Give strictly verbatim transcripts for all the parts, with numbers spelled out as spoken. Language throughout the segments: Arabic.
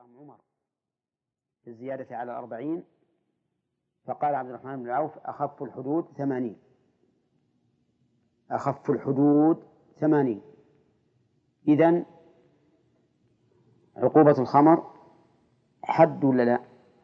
لهم عمر في الزيادة على الأربعين، فقال عبد الرحمن بن عوف أخف الحدود ثمانين، أخف الحدود ثمانين. إذن عقوبة الخمر حد ولا لا؟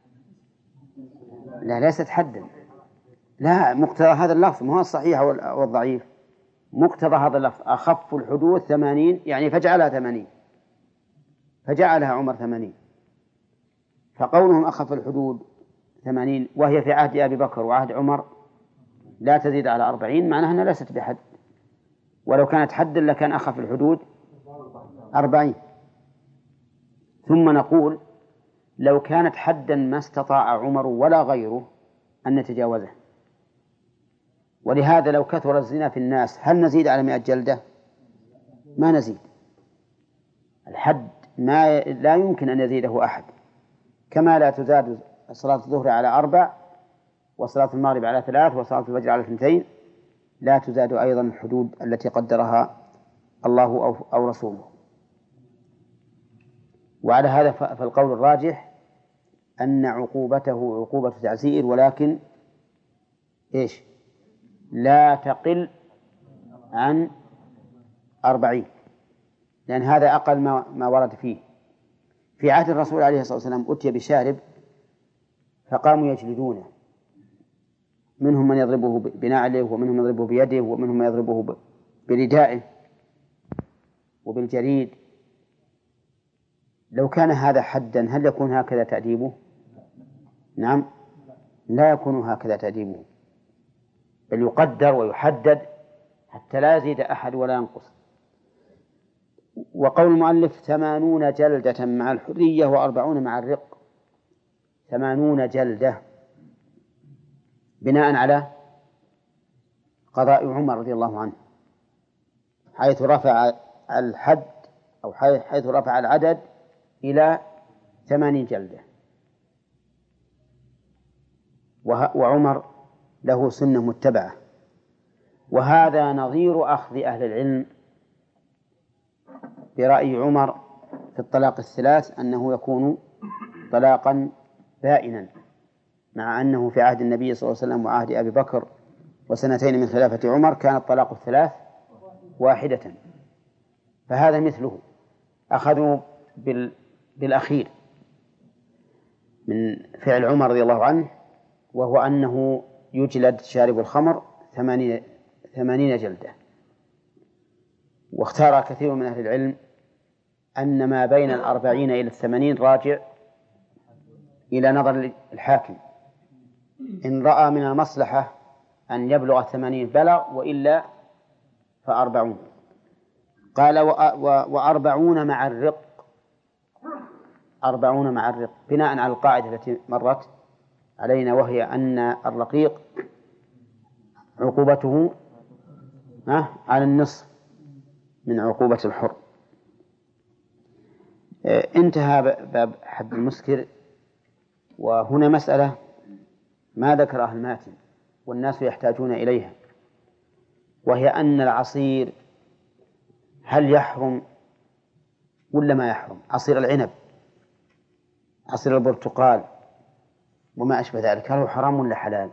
لا، ليست حدا. لا، مقتضى هذا اللفظ، ما هو الصحيح والضعيف، مقتضى هذا اللفظ أخف الحدود ثمانين، يعني فجعلها ثمانين، فجعلها عمر ثمانين. فقولهم أخف الحدود ثمانين وهي في عهد أبي بكر وعهد عمر لا تزيد على أربعين، معناها أنها ليست بحد، ولو كانت حدا لكان أخف الحدود أربعين. ثم نقول لو كانت حدا ما استطاع عمر ولا غيره أن نتجاوزه، ولهذا لو كثر الزنا في الناس هل نزيد على مئة جلدة؟ ما نزيد. الحد ما لا يمكن أن يزيده أحد، كما لا تزاد صلاة الظهر على أربع وصلاة المغرب على ثلاث وصلاة الفجر على اثنتين، لا تزاد أيضا الحدود التي قدرها الله أو, أو رسوله. وعلى هذا فالقول الراجح أن عقوبته عقوبة تعزير، ولكن إيش؟ لا تقل عن أربعين، لأن هذا أقل ما, ما ورد فيه. في عهد الرسول عليه الصلاة والسلام أتي بشارب فقاموا يجلدونه، منهم من يضربه بنعله، ومنهم من يضربه بيده، ومنهم من يضربه بردائه وبالجريد. لو كان هذا حدا هل يكون هكذا تأديبه؟ نعم، لا يكون هكذا تأديبه، بل يقدر ويحدد حتى لا يزيد أحد ولا ينقص. وقول المؤلف ثمانون جلدة مع الحرية وأربعون مع الرق، ثمانون جلدة بناء على قضاء عمر رضي الله عنه، حيث رفع الحد أو حيث رفع العدد إلى ثمانين جلدة. وعمر له سنة متبعة، وهذا نظير أخذ أهل العلم برأي عمر في الطلاق الثلاث أنه يكون طلاقا بائنا، مع أنه في عهد النبي صلى الله عليه وسلم وعهد أبي بكر وسنتين من خلافة عمر كان الطلاق الثلاث واحدة. فهذا مثله، أخذوا بالأخير من فعل عمر رضي الله عنه، وهو أنه يجلد شارب الخمر ثمانين, ثمانين جلدة. واختار كثير من أهل العلم أن ما بين الأربعين إلى الثمانين راجع إلى نظر الحاكم، إن رأى من المصلحة أن يبلغ الثمانين بلغ، وإلا فأربعون. قال وأربعون مع الرق، أربعون مع الرق بناء على القاعدة التي مرت علينا، وهي أن الرقيق عقوبته على النصف من عقوبة الحر. انتهى باب حد المسكر. وهنا مسألة ما ذكرها الماتن والناس يحتاجون إليها، وهي أن العصير هل يحرم ولا ما يحرم؟ عصير العنب، عصير البرتقال وما أشبه ذلك، هل هو حرام ولا حلال؟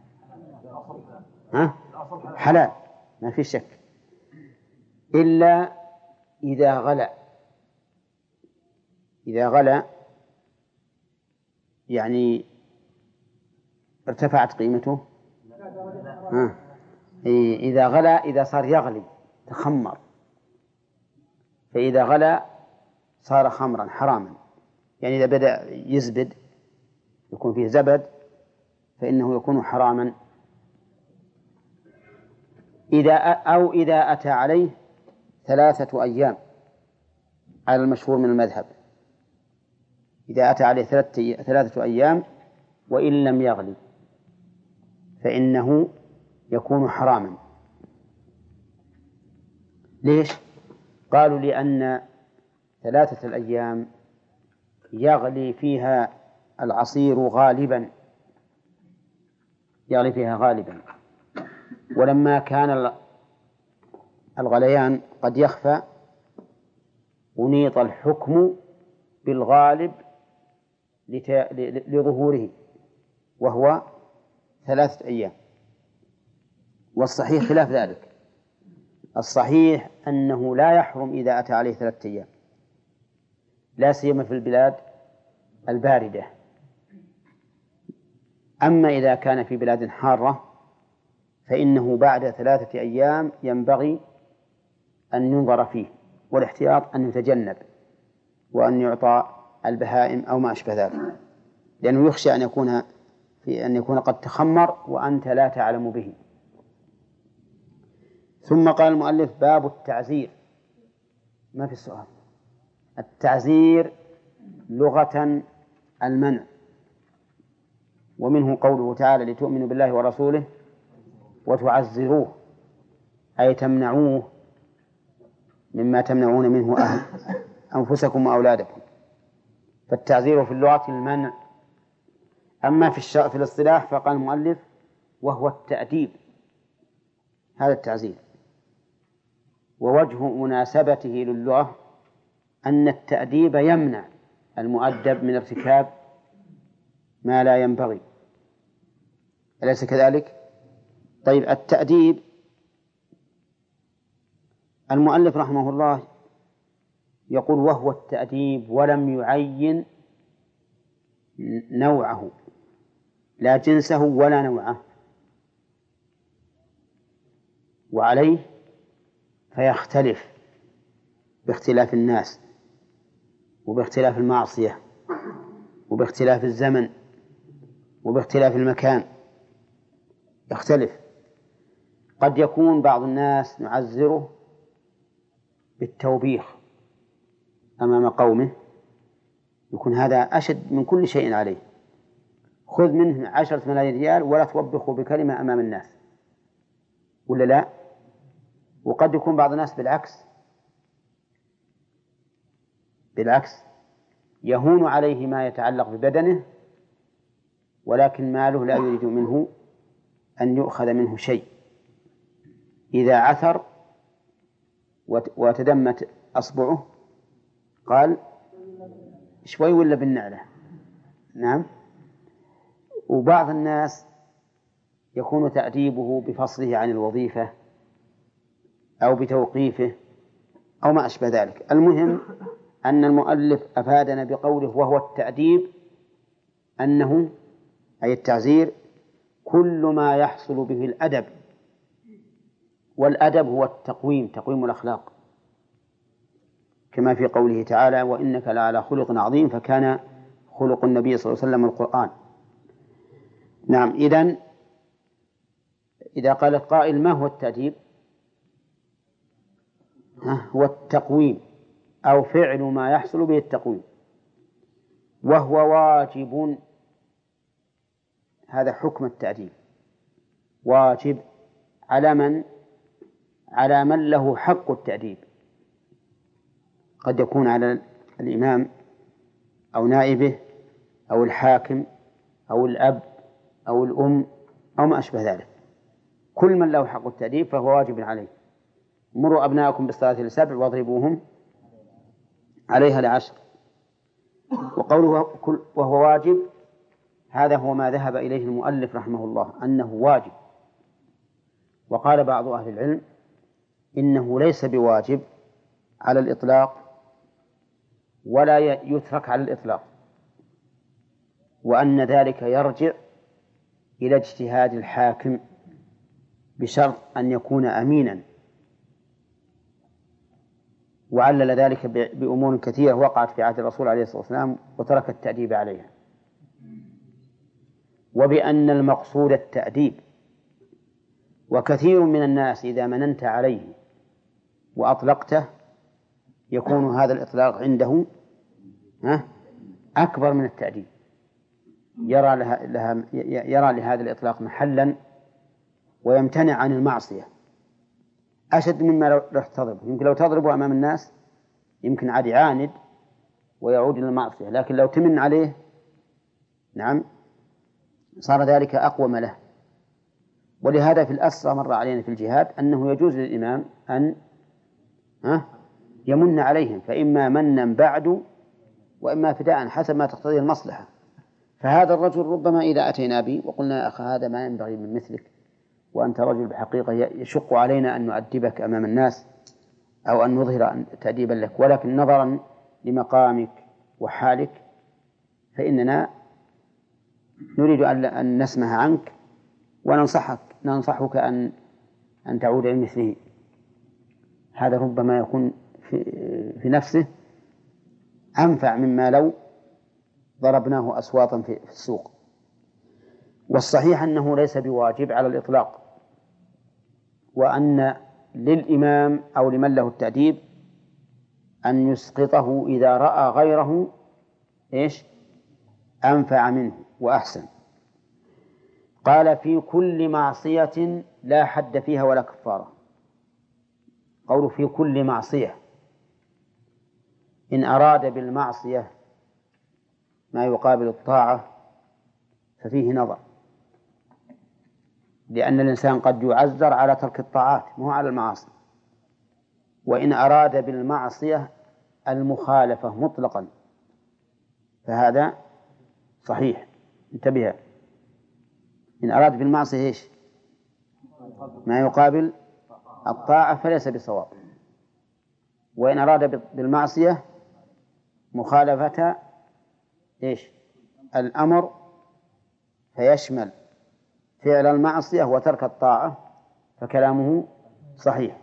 ها؟ حلال ما في شك، إلا إذا غلى. إذا غلى يعني ارتفعت قيمته. ها. إذا غلى إذا صار يغلي تخمر، فإذا غلى صار خمرا حراما، يعني إذا بدأ يزبد يكون فيه زبد فإنه يكون حراما. إذا أو إذا أتى عليه ثلاثة أيام على المشهور من المذهب، إذا أتى عليه ثلاثة أيام وإن لم يغلي فإنه يكون حراما. ليش؟ قالوا لأن ثلاثة الأيام يغلي فيها العصير غالبا، يغلي فيها غالبا، ولما كان الغليان قد يخفى أنيط الحكم بالغالب لظهوره وهو ثلاثة أيام. والصحيح خلاف ذلك، الصحيح أنه لا يحرم إذا أتى عليه ثلاثة أيام، لا سيما في البلاد الباردة. أما إذا كان في بلاد حارة فإنه بعد ثلاثة أيام ينبغي أن ينظر فيه، والاحتياط أن يتجنب وأن يعطى البهائم أو ما أشبه ذلك، لأنه يخشى أن يكون في أن يكون قد تخمر وأنت لا تعلم به. ثم قال المؤلف: باب التعزير. ما في السؤال. التعزير لغة المنع، ومنه قوله تعالى: لتؤمنوا بالله ورسوله وتعزروه، أي تمنعوه مما تمنعون منه أهل أنفسكم وأولادكم. فالتعزير في اللغة المنع. أما في الشرع في الاصطلاح فقال المؤلف: وهو التأديب. هذا التعزير، ووجه مناسبته للغة أن التأديب يمنع المؤدب من ارتكاب ما لا ينبغي، أليس كذلك؟ طيب، التأديب المؤلف رحمه الله يقول: وهو التأديب، ولم يعين نوعه، لا جنسه ولا نوعه، وعليه فيختلف باختلاف الناس وباختلاف المعصية وباختلاف الزمن وباختلاف المكان، يختلف. قد يكون بعض الناس نعزره بالتوبيخ أمام قومه، يكون هذا أشد من كل شيء عليه، خذ منه عشرة ملايين ريال ولا توبخه بكلمة أمام الناس، ولا لا؟ وقد يكون بعض الناس بالعكس بالعكس يهون عليه ما يتعلق ببدنه، ولكن ماله لا يريد منه أن يؤخذ منه شيء. إذا عثر وتدمت أصبعه قال: شوي ولا بالنعلة؟ نعم. وبعض الناس يكون تأديبه بفصله عن الوظيفة أو بتوقيفه أو ما أشبه ذلك. المهم أن المؤلف أفادنا بقوله وهو التأديب أنه أي التعزير كل ما يحصل به الأدب، والأدب هو التقويم، تقويم الأخلاق، كما في قوله تعالى: وإنك لعلى خلق عظيم، فكان خلق النبي صلى الله عليه وسلم القرآن. نعم. إذن إذا قال القائل: ما هو التأديب؟ هو التقويم أو فعل ما يحصل به التقويم، وهو واجب. هذا حكم التأديب، واجب على من؟ على من له حق التأديب. قد يكون على الإمام أو نائبه أو الحاكم أو الأب أو الأم أو ما أشبه ذلك. كل من له حق التأديب فهو واجب عليه. مروا أبناءكم بالصلاة لسبع واضربوهم عليها لعشر. وقوله وهو واجب هذا هو ما ذهب إليه المؤلف رحمه الله، أنه واجب. وقال بعض أهل العلم إنه ليس بواجب على الإطلاق ولا يترك على الإطلاق، وأن ذلك يرجع إلى اجتهاد الحاكم بشرط أن يكون أمينا. وعلل ذلك بأمور كثيرة وقعت في عهد الرسول عليه الصلاة والسلام وترك التأديب عليها، وبأن المقصود التأديب. وكثير من الناس إذا مننت عليه وأطلقته يكون هذا الإطلاق عنده أكبر من التأديب، يرى لها لها يرى لهذا الإطلاق محلا ويمتنع عن المعصية أشد مما لو تضربه. يمكن لو تضربه أمام الناس يمكن عاد يعاند ويعود إلى المعصية، لكن لو تمن عليه نعم صار ذلك أقوم له. ولهذا في الأسرى مر علينا في الجهاد أنه يجوز للإمام أن يمن عليهم، فإما منا بعد وإما فداء حسب ما تقتضيه المصلحة. فهذا الرجل ربما إذا أتينا به وقلنا يا أخي هذا ما ينبغي من مثلك، وأنت رجل بحقيقة يشق علينا أن نؤدبك أمام الناس أو أن نظهر تأديبا لك، ولكن نظرا لمقامك وحالك فإننا نريد أن نسمع عنك وننصحك ننصحك أن أن تعود إلى مثله. هذا ربما يكون في, في نفسه أنفع مما لو ضربناه أصواتا في السوق. والصحيح أنه ليس بواجب على الإطلاق، وأن للإمام أو لمن له التأديب أن يسقطه إذا رأى غيره إيش أنفع منه وأحسن. قال في كل معصية لا حد فيها ولا كفارة. قوله في كل معصية، إن أراد بالمعصية ما يقابل الطاعة ففيه نظر، لأن الإنسان قد يعذر على ترك الطاعات مو على المعاصي. وإن أراد بالمعصية المخالفة مطلقا فهذا صحيح. انتبه، إن أراد بالمعصية إيش ما يقابل الطاعة فليس بصواب، وإن أراد بالمعصية مخالفة إيش الأمر فيشمل فعل المعصية وترك الطاعة فكلامه صحيح.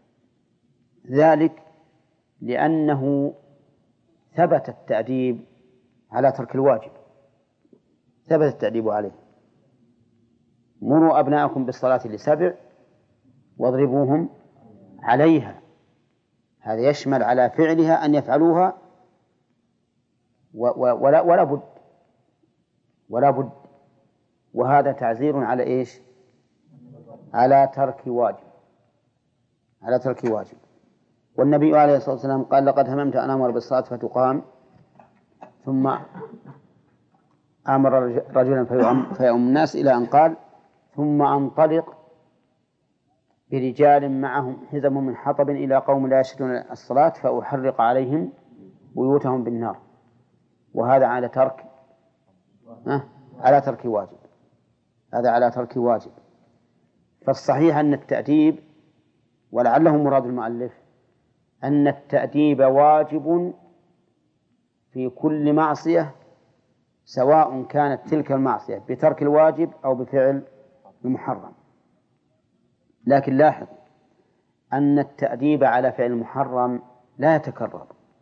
ذلك لأنه ثبت التأديب على ترك الواجب، ثبت التأديب عليه. مروا أبناءكم بالصلاة لسبع واضربوهم عليها، هذا يشمل على فعلها أن يفعلوها ولا ولا بد ولا بد وهذا تعزير على إيش على ترك واجب على ترك واجب. والنبي عليه الصلاة والسلام قال لقد هممت أن أمر بالصلاة فتقام ثم أمر رجلا فيؤم الناس إلى أن قال ثم أنطلق برجال معهم حزم من حطب إلى قوم لا يشهدون الصلاة فأحرق عليهم بيوتهم بالنار. وهذا على ترك أه؟ على ترك واجب هذا على ترك واجب. فالصحيح أن التأديب، ولعله مراد المؤلف أن التأديب واجب في كل معصية سواء كانت تلك المعصية بترك الواجب أو بفعل المحرم. لكن لاحظ أن التأديب على فعل المحرم لا يتكرر،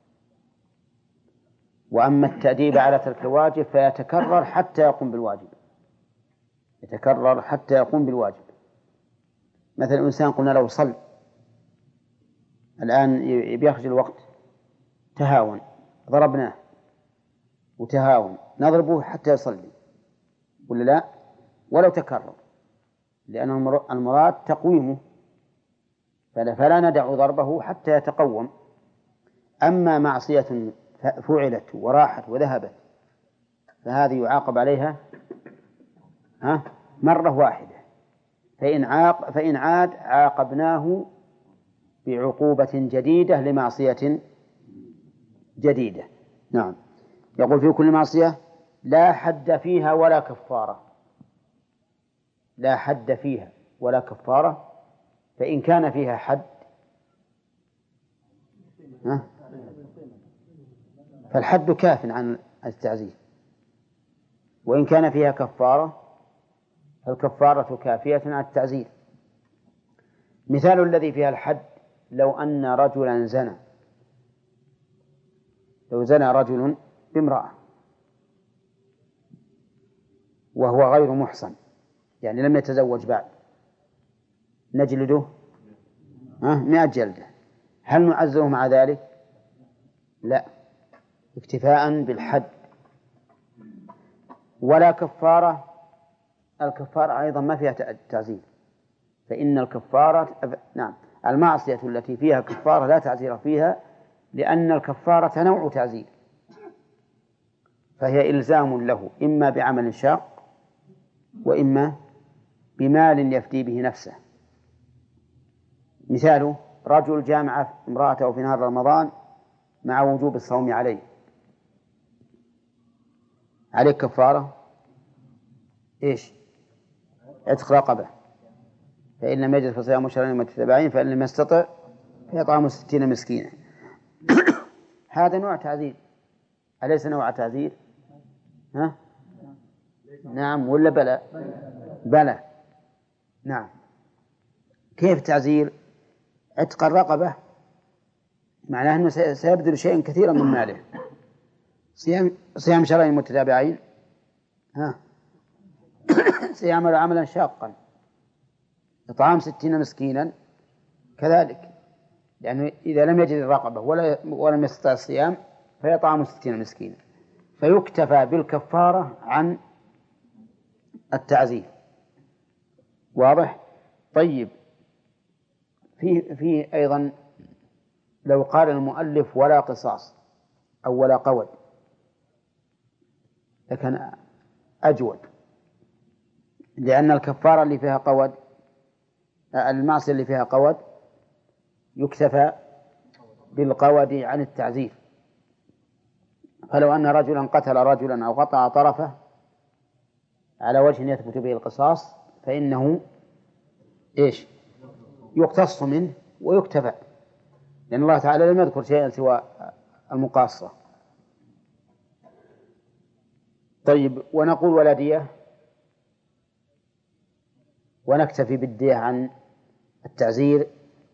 وأما التأديب على ترك الواجب فيتكرر حتى يقوم بالواجب يتكرر حتى يقوم بالواجب. مثلا الإنسان قلنا له صل، الآن بيخرج الوقت، تهاون، ضربناه وتهاون، نضربه حتى يصلي ولا لا؟ ولو تكرر، لأن المراد تقويمه، فلا ندع ضربه حتى يتقوم. أما معصية فعلت وراحت وذهبت فهذه يعاقب عليها ها مرة واحدة، فإن عاق فإن عاد عاقبناه بعقوبة جديدة لمعصية جديدة. نعم. يقول في كل معصية لا حد فيها ولا كفارة، لا حد فيها ولا كفارة. فإن كان فيها حد ها فالحد كاف عن التعزير، وإن كان فيها كفارة فالكفارة كافية عن التعزير. مثال الذي فيها الحد لو أن رجلا زنى لو زنى رجل بامرأة وهو غير محصن، يعني لم يتزوج بعد، نجلده مئة جلدة. هل نعزره مع ذلك؟ لا، اكتفاء بالحد. ولا كفارة، الكفارة أيضا ما فيها تعزير، فإن الكفارة نعم المعصية التي فيها كفارة لا تعزير فيها، لأن الكفارة نوع تعزير، فهي إلزام له إما بعمل شاق وإما بمال يفدي به نفسه. مثاله رجل جامع امرأته في نهار رمضان مع وجوب الصوم عليه، عليك كفارة إيش؟ عتق رقبة، فإن لم يجد فصيام شهرين متتابعين، فإن لم يستطع فإطعام ستين مسكينا. هذا نوع تعذير، أليس نوع تعذير؟ ها؟ نعم ولا بلى؟ بلى. نعم. كيف تعزير؟ عتق الرقبة معناه أنه سيبذل شيئا كثيرا من ماله. صيام صيام شهرين متتابعين، ها سيعمل عملا شاقا. إطعام ستين مسكينا كذلك، لأنه إذا لم يجد الرقبة ولا ولم يستطع الصيام فيطعم ستين مسكينا، فيكتفى بالكفارة عن التعزير. واضح؟ طيب، في في أيضا لو قال المؤلف ولا قصاص أو ولا قود لكان أجود، لأن الكفارة اللي فيها قود، المعصية اللي فيها قود، يكتفى بالقود عن التعزير. فلو أن رجلا قتل رجلا أو قطع طرفه على وجه يثبت به القصاص فإنه إيش؟ يقتص منه ويكتفى، لأن الله تعالى لم يذكر شيئا سوى المقاصة. طيب، ونقول ولا دية، ونكتفي بالدية عن التعزير.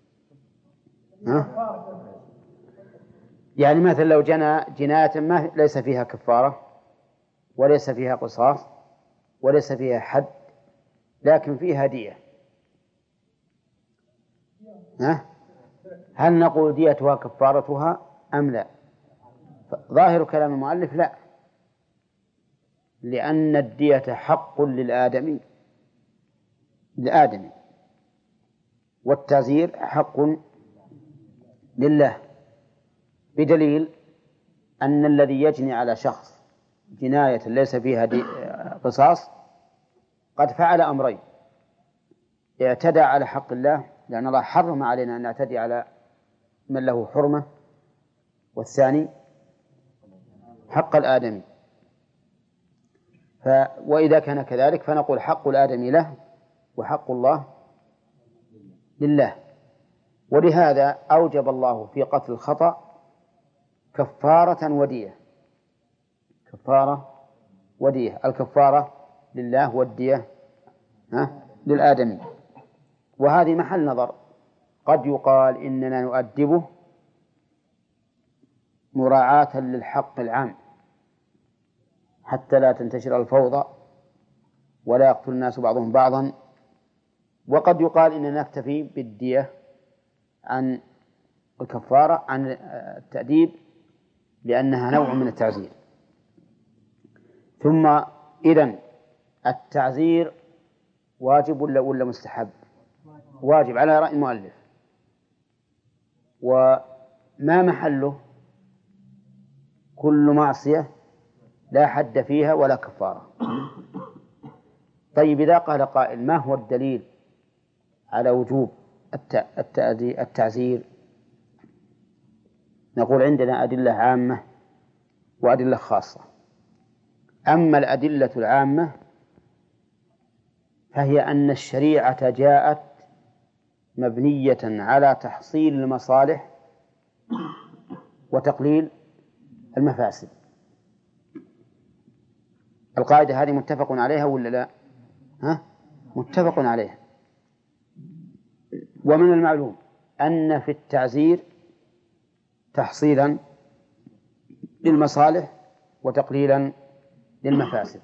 ها؟ يعني مثلا لو جنى جناية ما ليس فيها كفارة وليس فيها قصاص وليس فيها حد لكن فيها دية، ها؟ هل نقول ديتها كفارتها أم لا؟ ظاهر كلام المؤلف لا، لأن الدية حق للآدمي للآدمي والتعزير حق لله، بدليل أن الذي يجني على شخص جناية ليس فيها قصاص قد فعل أمرين: اعتدى على حق الله لأن الله حرم علينا أن نعتدي على من له حرمة، والثاني حق الآدمي. ف... وإذا كان كذلك فنقول حق الآدمي له وحق الله لله. ولهذا أوجب الله في قتل الخطأ كفارة ودية، كفارة ودية، الكفارة لله والدية ها للآدمي. وهذه محل نظر، قد يقال إننا نؤدبه مراعاة للحق العام حتى لا تنتشر الفوضى ولا يقتل الناس بعضهم بعضا، وقد يقال إننا نكتفي بالدية عن الكفارة عن التأديب لأنها نوع من التعزير. ثم إذن التعزير واجب ولا ولا مستحب؟ واجب على رأي المؤلف. وما محله؟ كل معصية لا حد فيها ولا كفارة. طيب، إذا قال قائل ما هو الدليل على وجوب التعزير؟ نقول عندنا أدلة عامة وأدلة خاصة. أما الأدلة العامة فهي أن الشريعة جاءت مبنية على تحصيل المصالح وتقليل المفاسد. القاعدة هذه متفق عليها ولا لا؟ ها؟ متفق عليها. ومن المعلوم أن في التعزير تحصيلا للمصالح وتقليلا للمفاسد.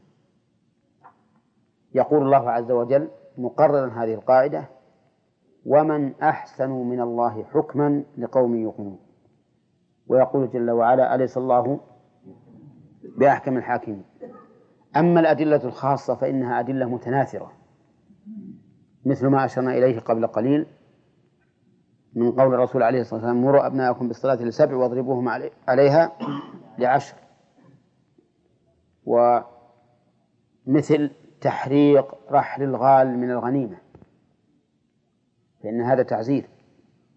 يقول الله عز وجل مقررا هذه القاعدة: ومن أحسن من الله حكما لقوم يوقنون. ويقول جل وعلا: أليس الله بأحكم الحاكمين. أما الأدلة الخاصة فإنها أدلة متناثرة، مثل ما أشرنا إليه قبل قليل من قول الرسول عليه الصلاة والسلام: مروا أبناءكم بالصلاة لسبع واضربوهم عليها لعشر. ومثل تحريق رحل الغال من الغنيمة، فإن هذا تعزير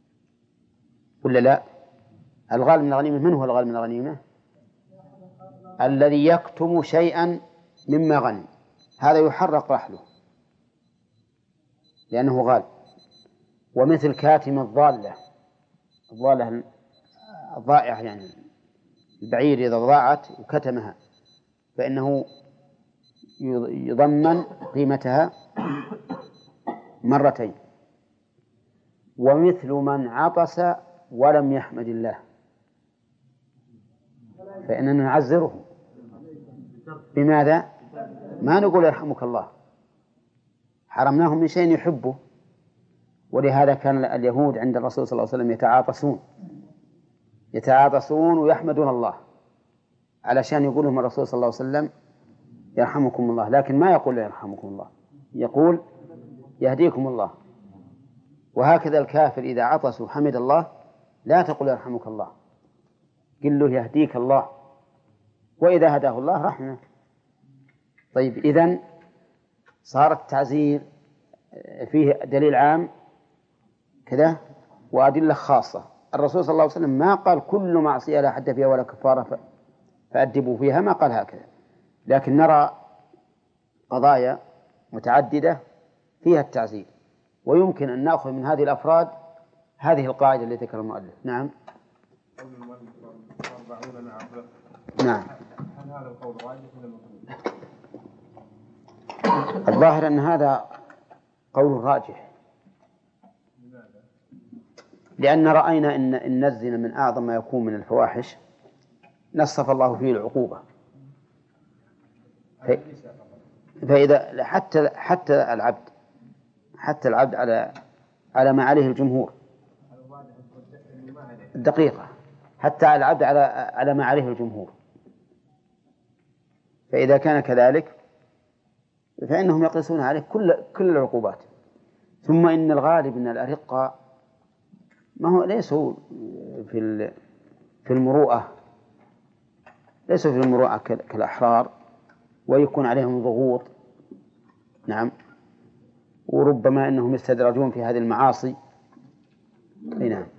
ولا لا؟ الغال من الغنيمة، من هو الغال من الغنيمة؟ الذي يكتم شيئا مما غنم هذا يحرق رحله لأنه غال. ومثل كاتم الضالة، الضالة الضائعة يعني البعير إذا ضاعت وكتمها فإنه يضمن قيمتها مرتين. ومثل من عطس ولم يحمد الله فإننا نعزره. بماذا؟ ما نقول يرحمك الله، حرمناهم من شيء يحبه. ولهذا كان اليهود عند الرسول صلى الله عليه وسلم يتعاطسون يتعاطسون ويحمدون الله علشان يقول لهم الرسول صلى الله عليه وسلم يرحمكم الله، لكن ما يقول يرحمكم الله، يقول يهديكم الله. وهكذا الكافر إذا عطس وحمد الله لا تقول يرحمك الله، قل له يهديك الله، وإذا هداه الله رحمه. طيب، إذن صار التعزير فيه دليل عام كذا وأدلة خاصة. الرسول صلى الله عليه وسلم ما قال كل معصية لا حد فيها ولا كفارة فأدبوا فيها، ما قال هكذا، لكن نرى قضايا متعددة فيها التعزير، ويمكن أن نأخذ من هذه الأفراد هذه القاعدة التي ذكر المؤلف. نعم. نعم. هل هذا القول راجح ولا مطلوب؟ الظاهر أن هذا قول راجح. لماذا؟ لأن رأينا إن إن الزنا من أعظم ما يكون من الفواحش، نصف الله فيه العقوبة. فإذا حتى حتى العبد حتى العبد على على ما عليه الجمهور الدقيقة، حتى العبد على على ما عليه الجمهور. فإذا كان كذلك فإنهم يقيسون عليه كل كل العقوبات. ثم إن الغالب أن الأرقة ما هو ليسوا في في المروءة ليسوا في المروءة كالأحرار، ويكون عليهم ضغوط. نعم. وربما أنهم يستدرجون في هذه المعاصي. أي نعم.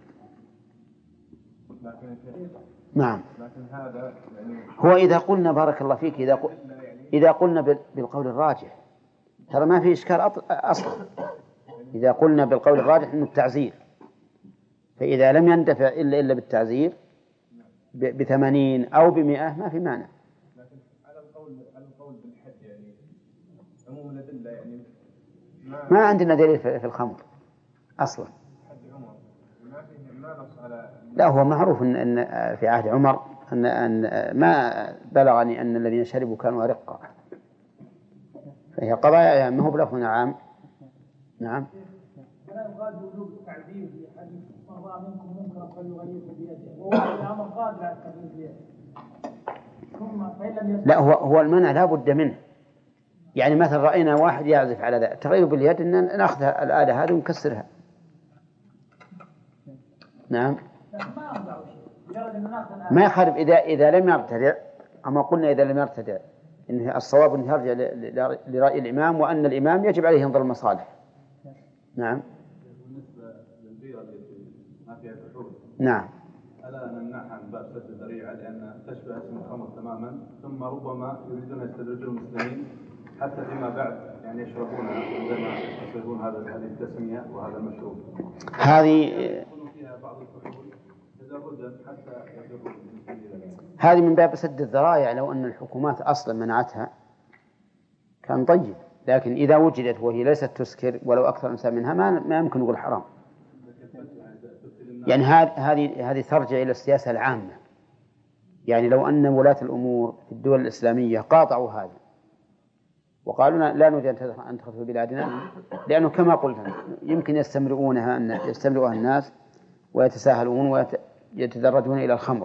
نعم. هو إذا قلنا بارك الله فيك إذا قل... إذا قلنا بالقول الراجح ترى ما في إشكال أصلا. إذا قلنا بالقول الراجح إنه التعزير، فإذا لم يندفع إلا إلا بالتعزير بثمانين أو بمئة ما في مانع. لكن على القول على القول بالحد يعني عموم الأدلة يعني ما, ما عندنا دليل في الخمر أصلا. حد عمر ما فيه ما نص على. لا، هو معروف إن, إن في عهد عمر أن أن ما بلغني أن الذين شربوا كانوا أرقا، فهي قضايا يعني ما هو بلفظ عام. نعم. كلام قال بوجوب التعذير في حديث من رأى منكم منكرا فليغيره بيده، وهو الأمر قادر على التغيير بيده. ثم فإن لم يستطع. لا، هو هو المنع لا بد منه. يعني مثلا رأينا واحد يعزف على ذا تغير باليد أن نأخذ الآلة هذه ونكسرها. نعم. ما يخالف إذا إذا لم يرتدع. أما قلنا إذا لم يرتدع إن الصواب أن يرجع لرأي الإمام، وأن الإمام يجب عليه ينظر المصالح. نعم. بالنسبة للبيئة التي ما فيها كحول. نعم. ألا نمنعها من باب سد الذريعة لأن تشبه اسم الخمر تماما، ثم ربما يريدون يستدرجون المسلمين حتى فيما بعد يعني يشربونها عندما يشربون هذا هذه التسمية وهذا المشروب. هذه يكون فيها بعض الكحول تدرجا حتى يفروا المسلمين. هذه من باب سد الذرائع. لو أن الحكومات أصلا منعتها كان طيب، لكن إذا وجدت وهي ليست تسكر ولو أكثر إنسان منها ما ما يمكن نقول حرام. يعني هذه هذه ترجع إلى السياسة العامة. يعني لو أن ولاة الأمور في الدول الإسلامية قاطعوا هذا وقالوا لا نريد أن تدخل في بلادنا، لأنه كما قلت يمكن يستمرئونها أن يستمرئها الناس ويتساهلون ويتدرجون إلى الخمر.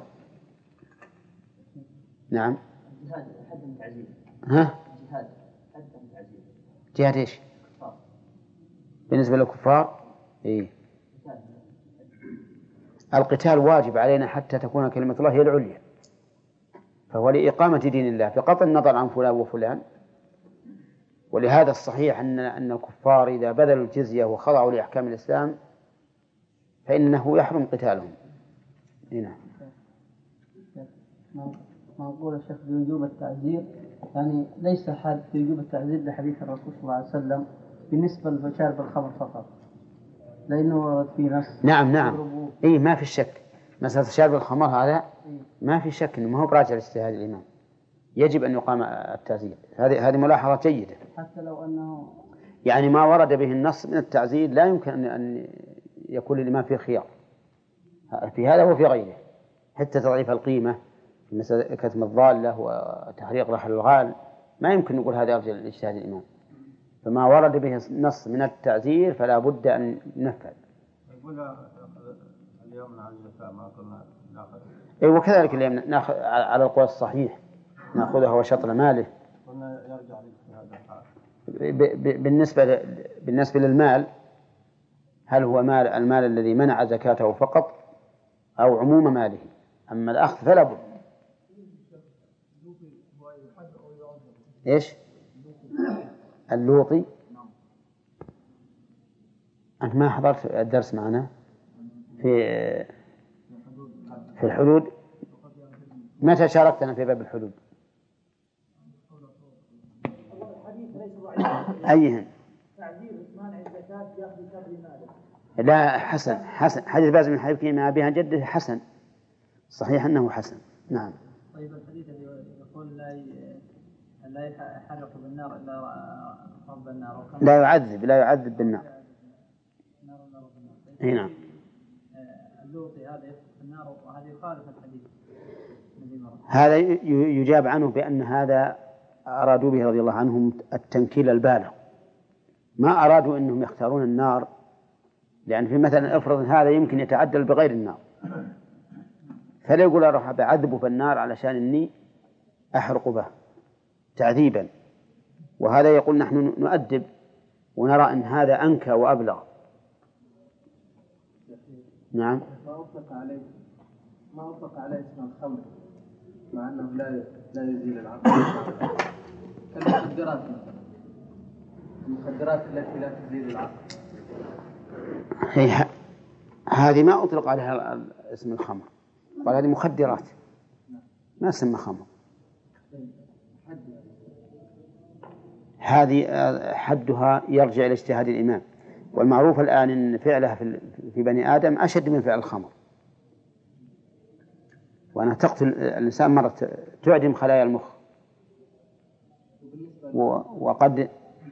نعم. جهاد حد التعزير. ها؟ جهاد حد التعزير. جهاد إيش؟ بالنسبة للكفار إيه؟ القتال واجب علينا حتى تكون كلمة الله هي العليا، فهو لإقامة دين الله بقطع النظر عن فلان وفلان. ولهذا الصحيح أن أن الكفار إذا بذلوا الجزية وخضعوا لأحكام الإسلام فإنه يحرم قتالهم. هنا. ما أقول الشيخ بوجوب التعزير، يعني ليس حد بوجوب التعزير لحديث الرسول صلى الله عليه وسلم بالنسبة لشارب الخمر فقط، لأنه في نص. نعم نعم إيه ما في شك، مسألة شارب الخمر هذا ما في شك إنه ما هو براجع لاجتهاد الإمام، يجب أن يقام التعزير. هذه هذه ملاحظة جيدة. حتى لو أنه يعني ما ورد به النص من التعزير لا يمكن أن يكون الإمام فيه خيار في هذا وفي غيره، حتى تضعيف القيمة مثل كتم الضالة وتحريق رحل الغال ما يمكن نقول هذا يرجع لاجتهاد الإمام. فما ورد به النص من التعزير فلا بد أن ينفذ. يقول اليوم عن الزكاة ما قلنا ناخذ. أي وكذلك اليوم ناخذ على القول الصحيح ناخذه وشطر ماله. قلنا يرجع لاجتهاد الحال. بالنسبة بالنسبة للمال هل هو مال المال الذي منع زكاته فقط أو عموم ماله؟ أما الأخذ فلا بد. إيش اللوطي؟ أنت ما حضرت الدرس معنا في في الحدود؟ متى شاركتنا في باب الحدود؟ أيهن؟ لا حسن حسن حديث باز بن حبيب ما بها جده حسن، صحيح أنه حسن. نعم. طيب الحديث اللي يقول لا لا يحرق بالنار إلا رب النار، لا يعذب لا يعذب بالنار. نعم. اللوطي هذا يحرق بالنار وهذا يخالف الحديث. هذا يجاب عنه بأن هذا أرادوا به رضي الله عنهم التنكيل البالغ، ما أرادوا أنهم يختارون النار، لأن في مثلا افرض هذا يمكن يتعدل بغير النار، فلا يقول أروح بعذبه بالنار علشان أني أحرق به تعذيبا، وهذا يقول نحن نؤدب ونرى أن هذا أنكى وأبلغ. نعم. ما أطلق عليه ما أطلق عليه اسم الخمر مع أنه لا لا يزيل العقل كالمخدرات مثلا، المخدرات التي لا تزيل العقل هي هذه ما أطلق عليها اسم الخمر، قال هذه مخدرات ما اسمها خمر. هذه حدها يرجع إلى اجتهاد الإمام، والمعروف الآن أن فعلها في بني آدم أشد من فعل الخمر، وأنا تقتل الإنسان مرة تعدم خلايا المخ. وقد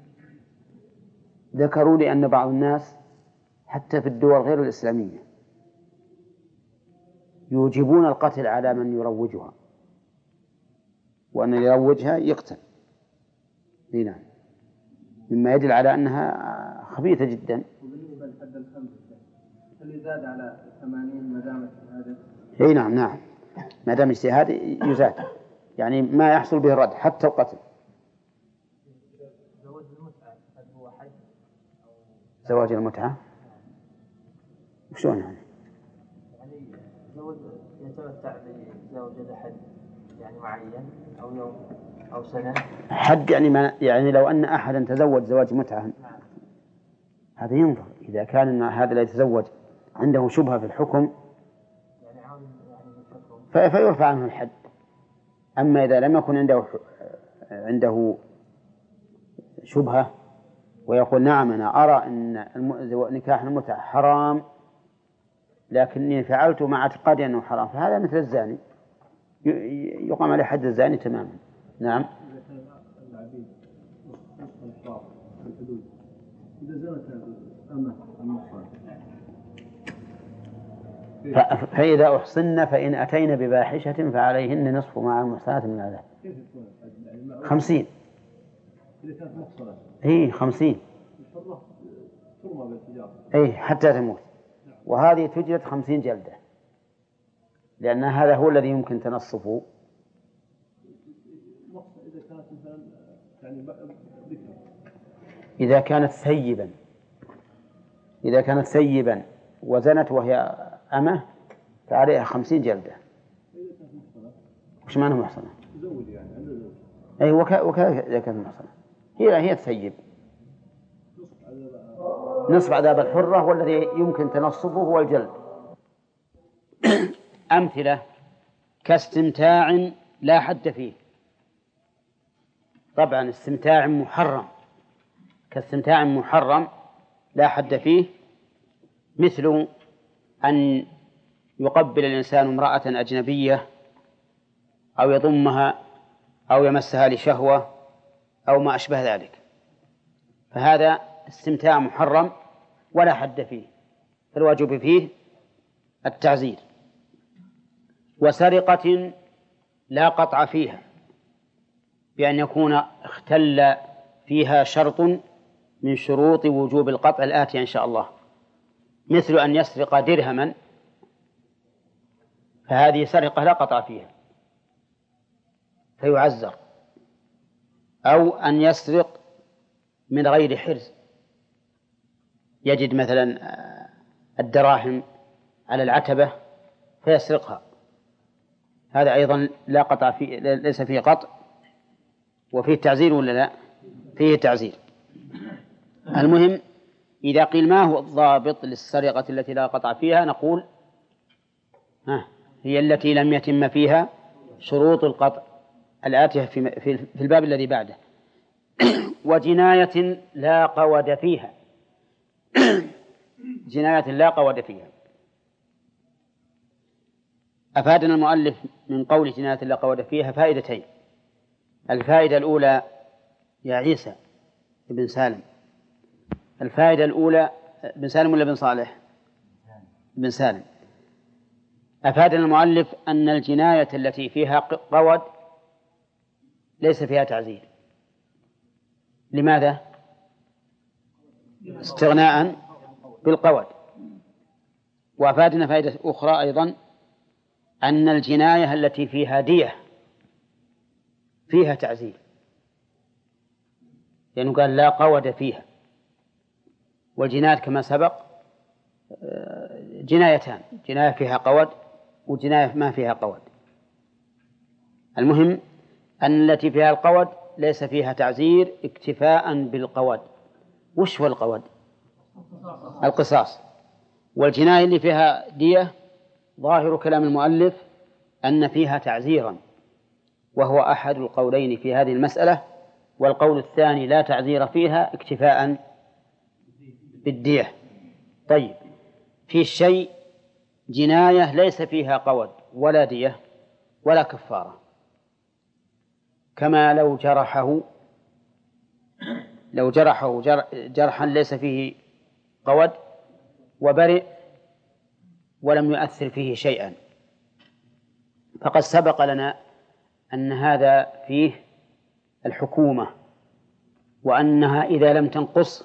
ذكروا لي أن بعض الناس حتى في الدول غير الإسلامية يوجبون القتل على من يروجها، وأن يروجها يقتل. نعم، مما يدل على أنها خبيثة جدا. وبالنسبة لحد الخمس هل يزاد على ثمانين ما دام اجتهاد؟ اي نعم نعم، ما دام اجتهاد يزاد، يعني ما يحصل به الرد حتى القتل. زواج المتعة هل هو حد؟ زواج المتعة شلون يعني؟ يعني زوج يتمتع بزوجة حد يعني معين أو يوم أو سنة. حد يعني ما يعني لو أن أحدا تزوج زواج متعة هذا ينظر إذا كان هذا لا يتزوج عنده شبهة في الحكم فيرفع عنه الحد. أما إذا لم يكن عنده عنده شبهة ويقول نعم أنا أرى أن نكاح المتعة حرام لكني فعلت مع اعتقادي أنه حرام، فهذا مثل الزاني يقام عليه حد الزاني تماما. نعم. فإذا أحصن فإن أتين بفاحشة فعليهن نصف مع المحصنات من العذاب. خمسين. هي خمسين. أي حتى تموت، وهذه تجلد خمسين جلدة، لأن هذا هو الذي يمكن تنصفه. إذا كانت ثيبا إذا كانت ثيبا وزنت وهي أمه فعليها خمسين جلدة. وش معنى محصنة؟ أي وكذا إذا كانت محصنة هي هي الثيب. نصف عذاب الحرة والذي يمكن تنصفه هو الجلد. أمثلة: كاستمتاع لا حد فيه. طبعا استمتاع محرم كاستمتاع محرم لا حد فيه، مثل أن يقبل الإنسان امرأة أجنبية أو يضمها أو يمسها لشهوة أو ما أشبه ذلك، فهذا استمتاع محرم ولا حد فيه، فالواجب فيه التعزير. وسرقة لا قطع فيها، بأن يكون اختل فيها شرط من شروط وجوب القطع الآتي إن شاء الله، مثل أن يسرق درهما، فهذه سرقة لا قطع فيها فيعزر، أو أن يسرق من غير حرز، يجد مثلا الدراهم على العتبة فيسرقها، هذا أيضا لا قطع فيه، ليس فيه قطع وفيه تعزير ولا لا؟ فيه تعزير. المهم إذا قيل ما هو الضابط للسرقة التي لا قطع فيها، نقول ها هي التي لم يتم فيها شروط القطع الآتية في في الباب الذي بعده. وجناية لا قود فيها جناية لا قود فيها. أفادنا المؤلف من قول جناية لا قود فيها فائدتين. الفائدة الأولى يا عيسى بن سالم، الفائدة الأولى بن سالم ولا بن صالح؟ بن سالم. أفادنا المؤلف أن الجناية التي فيها قود ليس فيها تعزير. لماذا؟ استغناء بالقود. وأفادنا فائدة أخرى أيضا، أن الجناية التي فيها دية فيها تعزير، لأنه يعني قال لا قود فيها. والجناية كما سبق جنايتان، جناية فيها قود وجناية ما فيها قود. المهم أن التي فيها القود ليس فيها تعزير اكتفاء بالقود. وش هو القود؟ القصاص. والجناية اللي فيها دية ظاهر كلام المؤلف أن فيها تعزيرا، وهو أحد القولين في هذه المسألة. والقول الثاني لا تعزير فيها اكتفاء بالدية. طيب، في شيء جناية ليس فيها قود ولا دية ولا كفارة، كما لو جرحه لو جرحه جرحا ليس فيه قود وبرئ ولم يؤثر فيه شيئا، فقد سبق لنا أن هذا فيه الحكومة، وأنها إذا لم تنقص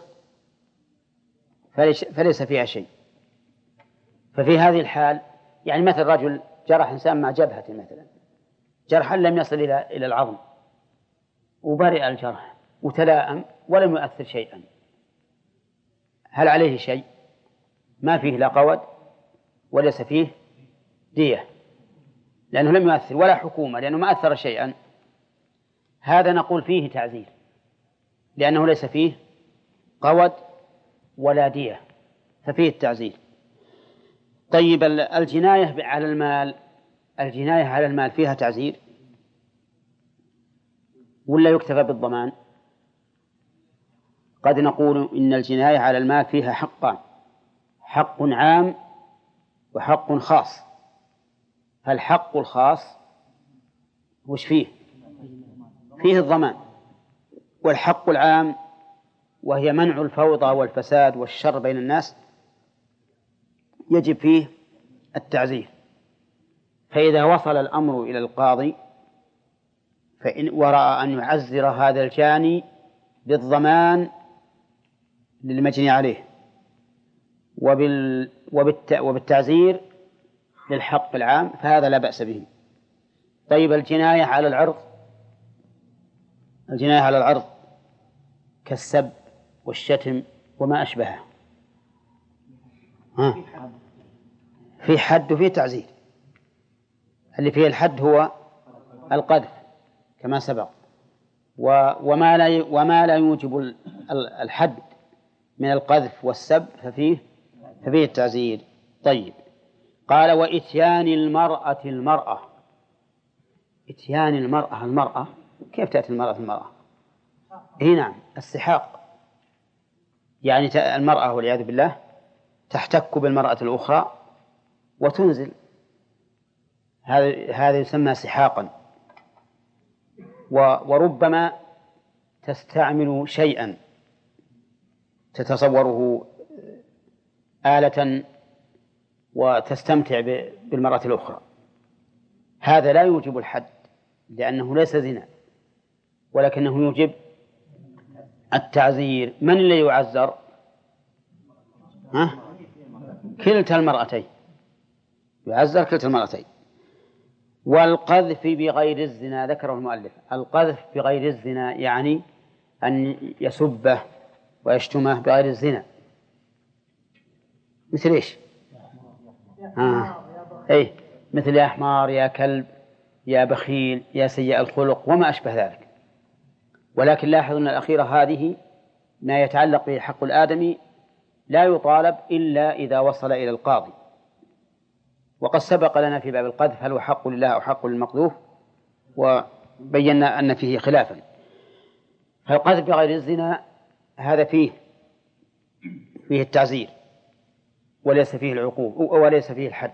فليس فيها شيء. ففي هذه الحال يعني مثل رجل جرح إنسان مع جبهة مثلا، جرحا لم يصل إلى إلى العظم وبرئ الجرح وتلائم ولم يؤثر شيئا، هل عليه شيء؟ ما فيه لا قود وليس فيه دية، لأنه لم يؤثر، ولا حكومة لأنه ما أثر شيئا. هذا نقول فيه تعزير لأنه ليس فيه قود ولا دية، ففيه التعزير. طيب، الجناية على المال، الجناية على المال فيها تعزير ولا يكتفى بالضمان؟ قد نقول إن الجناية على المال فيها حقان، حق عام وحق خاص. فالحق الخاص وش فيه؟ فيه الضمان. والحق العام وهي منع الفوضى والفساد والشر بين الناس يجب فيه التعزير. فإذا وصل الأمر إلى القاضي فإن ورأى أن يعزر هذا الجاني بالضمان للمجني عليه وبال وبالتعزير للحق العام فهذا لا بأس به. طيب، الجناية على العرض، الجناية على العرض كالسب والشتم وما أشبهه، ها في حد وفي تعزير. اللي فيه الحد هو القذف كما سبق، وما لا وما لا يوجب الحد من القذف والسب ففيه ففيه التعزير. طيب، قال وإتيان المرأة المرأة، إتيان المرأة المرأة، كيف تأتي المرأة المرأة؟ إيه نعم، السحاق، يعني المرأة والعياذ بالله تحتك بالمرأة الأخرى وتنزل، هذا هذا يسمى سحاقا. وربما تستعمل شيئا تتصوره آلة وتستمتع بالمرأة الأخرى، هذا لا يوجب الحد لأنه ليس زنا، ولكنه يوجب التعزير. من اللي يعزر؟ ها؟ كلتا المرأتين، يعزر كلتا المرأتين. والقذف بغير الزنا ذكره المؤلف، القذف بغير الزنا يعني أن يسبه ويشتمه بغير الزنا، مثل إيش؟ آه. إيه، مثل يا حمار، يا كلب، يا بخيل، يا سيء الخلق وما أشبه ذلك. ولكن لاحظوا أن الأخيرة هذه ما يتعلق به حق الآدمي لا يطالب إلا إذا وصل إلى القاضي، وقد سبق لنا في باب القذف هل هو حق لله أو حق للمقذوف، وبينا أن فيه خلافا. فالقذف بغير الزنا هذا فيه فيه التعزير وليس فيه العقوبة وليس فيه الحد.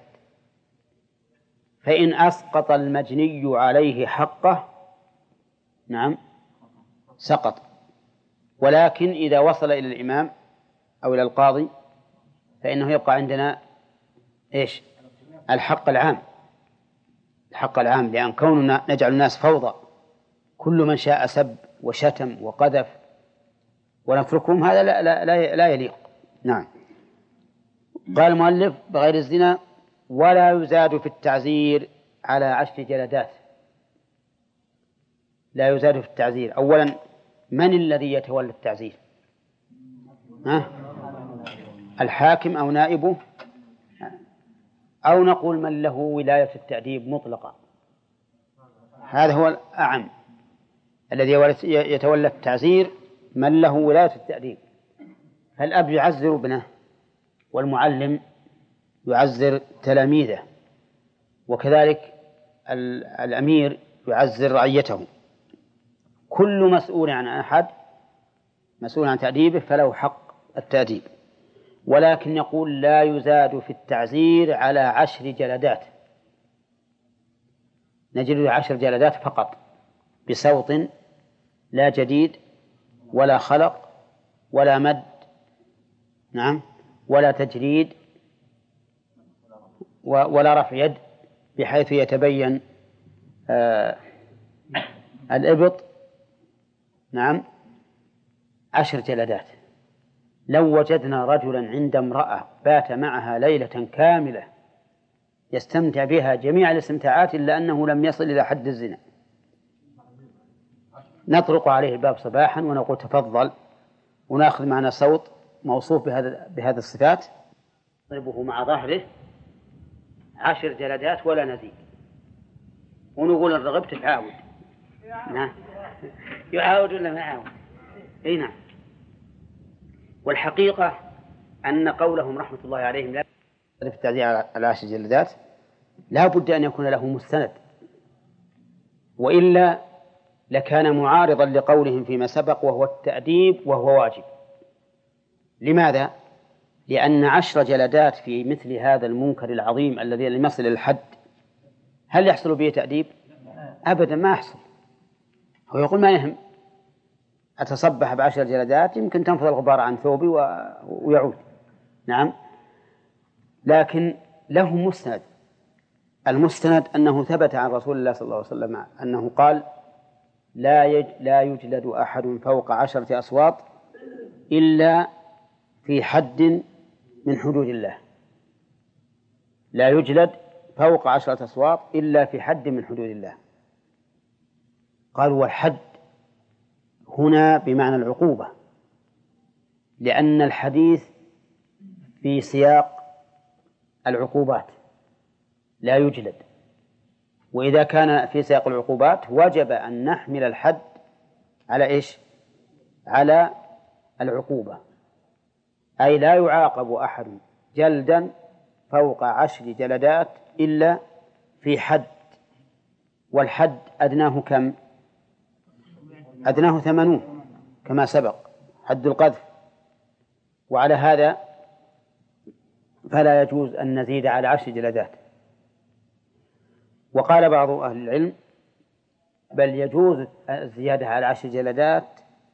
فإن أسقط المجني عليه حقه نعم سقط، ولكن إذا وصل إلى الإمام أو إلى القاضي فإنه يبقى عندنا إيش؟ الحق العام، الحق العام، لأن كوننا نجعل الناس فوضى كل من شاء سب وشتم وقذف ونتركهم هذا لا, لا, لا, لا يليق. نعم. قال المؤلف بغير الزنا ولا يزاد في التعزير على عشر جلدات. لا يزاد في التعزير. أولا من الذي يتولى التعزير؟ ها؟ الحاكم أو نائبه، أو نقول من له ولاية التأديب مطلقة، هذا هو الأعم. الذي يتولى التعزير من له ولاية التأديب، فالأب يعزر ابنه، والمعلم يعزر تلاميذه، وكذلك الأمير يعزر رعيته. كل مسؤول عن أحد مسؤول عن تأديبه فله حق التأديب. ولكن يقول لا يزاد في التعزير على عشر جلدات، نجد عشر جلدات فقط بصوت لا جديد ولا خلق ولا مد نعم ولا تجريد ولا رفع يد بحيث يتبين آه الإبط. نعم عشر جلدات. لو وجدنا رجلا عند امرأة بات معها ليلة كاملة يستمتع بها جميع الاستمتاعات إلا أنه لم يصل إلى حد الزنا، نطرق عليه الباب صباحا ونقول تفضل، ونأخذ معنا صوت موصوف بهذا بهذه الصفات نضربه مع ظهره عشر جلدات ولا نزيد، ونقول إن رغبت تعاود. نعم يعاود ولا ما يعاود؟ اي نعم. والحقيقة أن قولهم رحمة الله عليهم لا في التعزير على عشر جلدات لا بد أن يكون له مستند، وإلا لكان معارضا لقولهم فيما سبق وهو التأديب وهو واجب. لماذا؟ لأن عشر جلدات في مثل هذا المنكر العظيم الذي لم يصل الحد هل يحصل به تأديب؟ أبدا ما يحصل. هو يقول ما يهم، أتصبح بعشر جلدات يمكن تنفض الغبار عن ثوبي ويعود. نعم. لكن له مستند، المستند أنه ثبت عن رسول الله صلى الله عليه وسلم أنه قال لا يج لا يجلد أحد فوق عشرة أصوات إلا في حد من حدود الله. لا يجلد فوق عشرة أصوات إلا في حد من حدود الله. قالوا والحد هنا بمعنى العقوبة، لأن الحديث في سياق العقوبات لا يجلد، وإذا كان في سياق العقوبات وجب أن نحمل الحد على إيش؟ على العقوبة، أي لا يعاقب أحد جلدا فوق عشر جلدات إلا في حد والحد أدناه كم؟ أدناه ثمانون كما سبق حد القذف. وعلى هذا فلا يجوز أن نزيد على عشر جلدات. وقال بعض أهل العلم بل يجوز الزيادة على عشر جلدات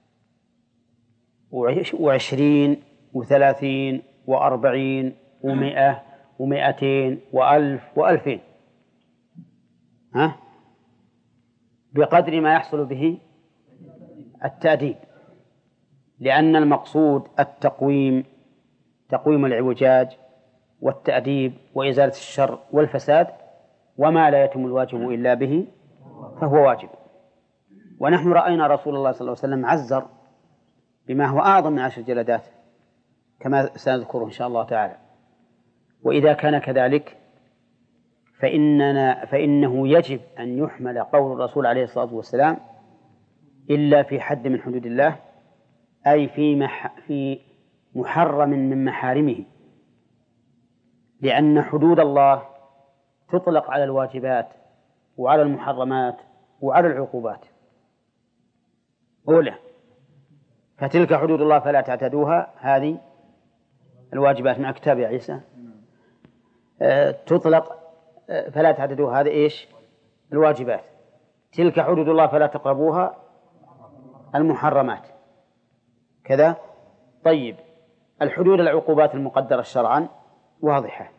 وعشرين وثلاثين وأربعين ومائة ومائتين وألف وألفين، ها؟ بقدر ما يحصل به التأديب، لأن المقصود التقويم، تقويم العوجاج والتأديب وإزالة الشر والفساد، وما لا يتم الواجب إلا به فهو واجب. ونحن رأينا رسول الله صلى الله عليه وسلم عزر بما هو أعظم من عشر جلدات كما سنذكره إن شاء الله تعالى. وإذا كان كذلك فإننا فإنه يجب أن يحمل قول الرسول عليه الصلاة والسلام إلا في حد من حدود الله، أي في مح في محرم من محارمه، لأن حدود الله تطلق على الواجبات وعلى المحرمات وعلى العقوبات. أولى فتلك حدود الله فلا تعتدوها، هذه الواجبات مع كتاب عيسى. أه تطلق أه فلا تعتدوها، هذا إيش؟ الواجبات. تلك حدود الله فلا تقربوها، المحرمات كذا. طيب الحدود العقوبات المقدرة شرعا واضحة.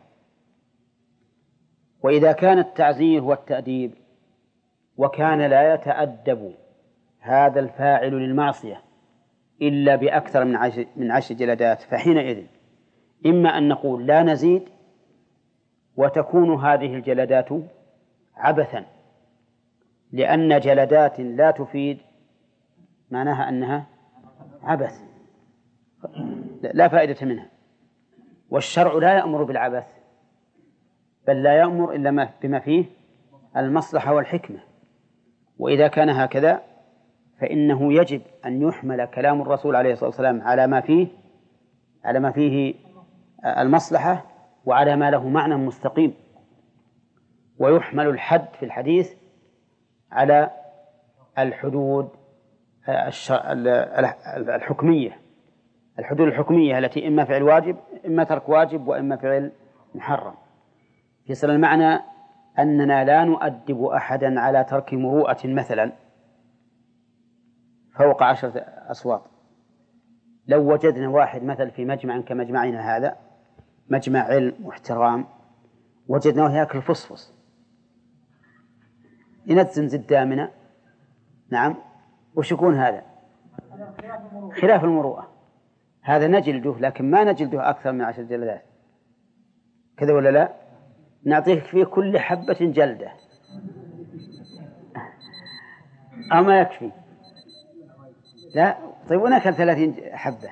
وإذا كان التعزير والتأديب وكان لا يتأدب هذا الفاعل للمعصية إلا بأكثر من عشر, من عشر جلدات، فحينئذ إما أن نقول لا نزيد وتكون هذه الجلدات عبثا، لأن جلدات لا تفيد معناها أنها عبث لا فائدة منها، والشرع لا يأمر بالعبث بل لا يأمر إلا بما فيه المصلحة والحكمة. وإذا كان هكذا فإنه يجب أن يحمل كلام الرسول عليه الصلاة والسلام على ما فيه على ما فيه المصلحة وعلى ما له معنى مستقيم، ويحمل الحد في الحديث على الحدود الحكمية الحدود الحكمية التي إما فعل واجب إما ترك واجب وإما فعل محرم. يصل المعنى أننا لا نؤدب أحدا على ترك مروءة مثلا فوق عشرة أصوات. لو وجدنا واحد مثل في مجمع كمجمعنا هذا، مجمع علم واحترام، وجدناه يأكل فصفص ينزل زدامنا، نعم، وش يكون هذا؟ خلاف المروءة. هذا نجلده، لكن ما نجلده أكثر من عشر جلدات، كذا ولا لا؟ نعطيك فيه كل حبة جلدة أما يكفي؟ لا. طيب ونأكل ثلاثين حبة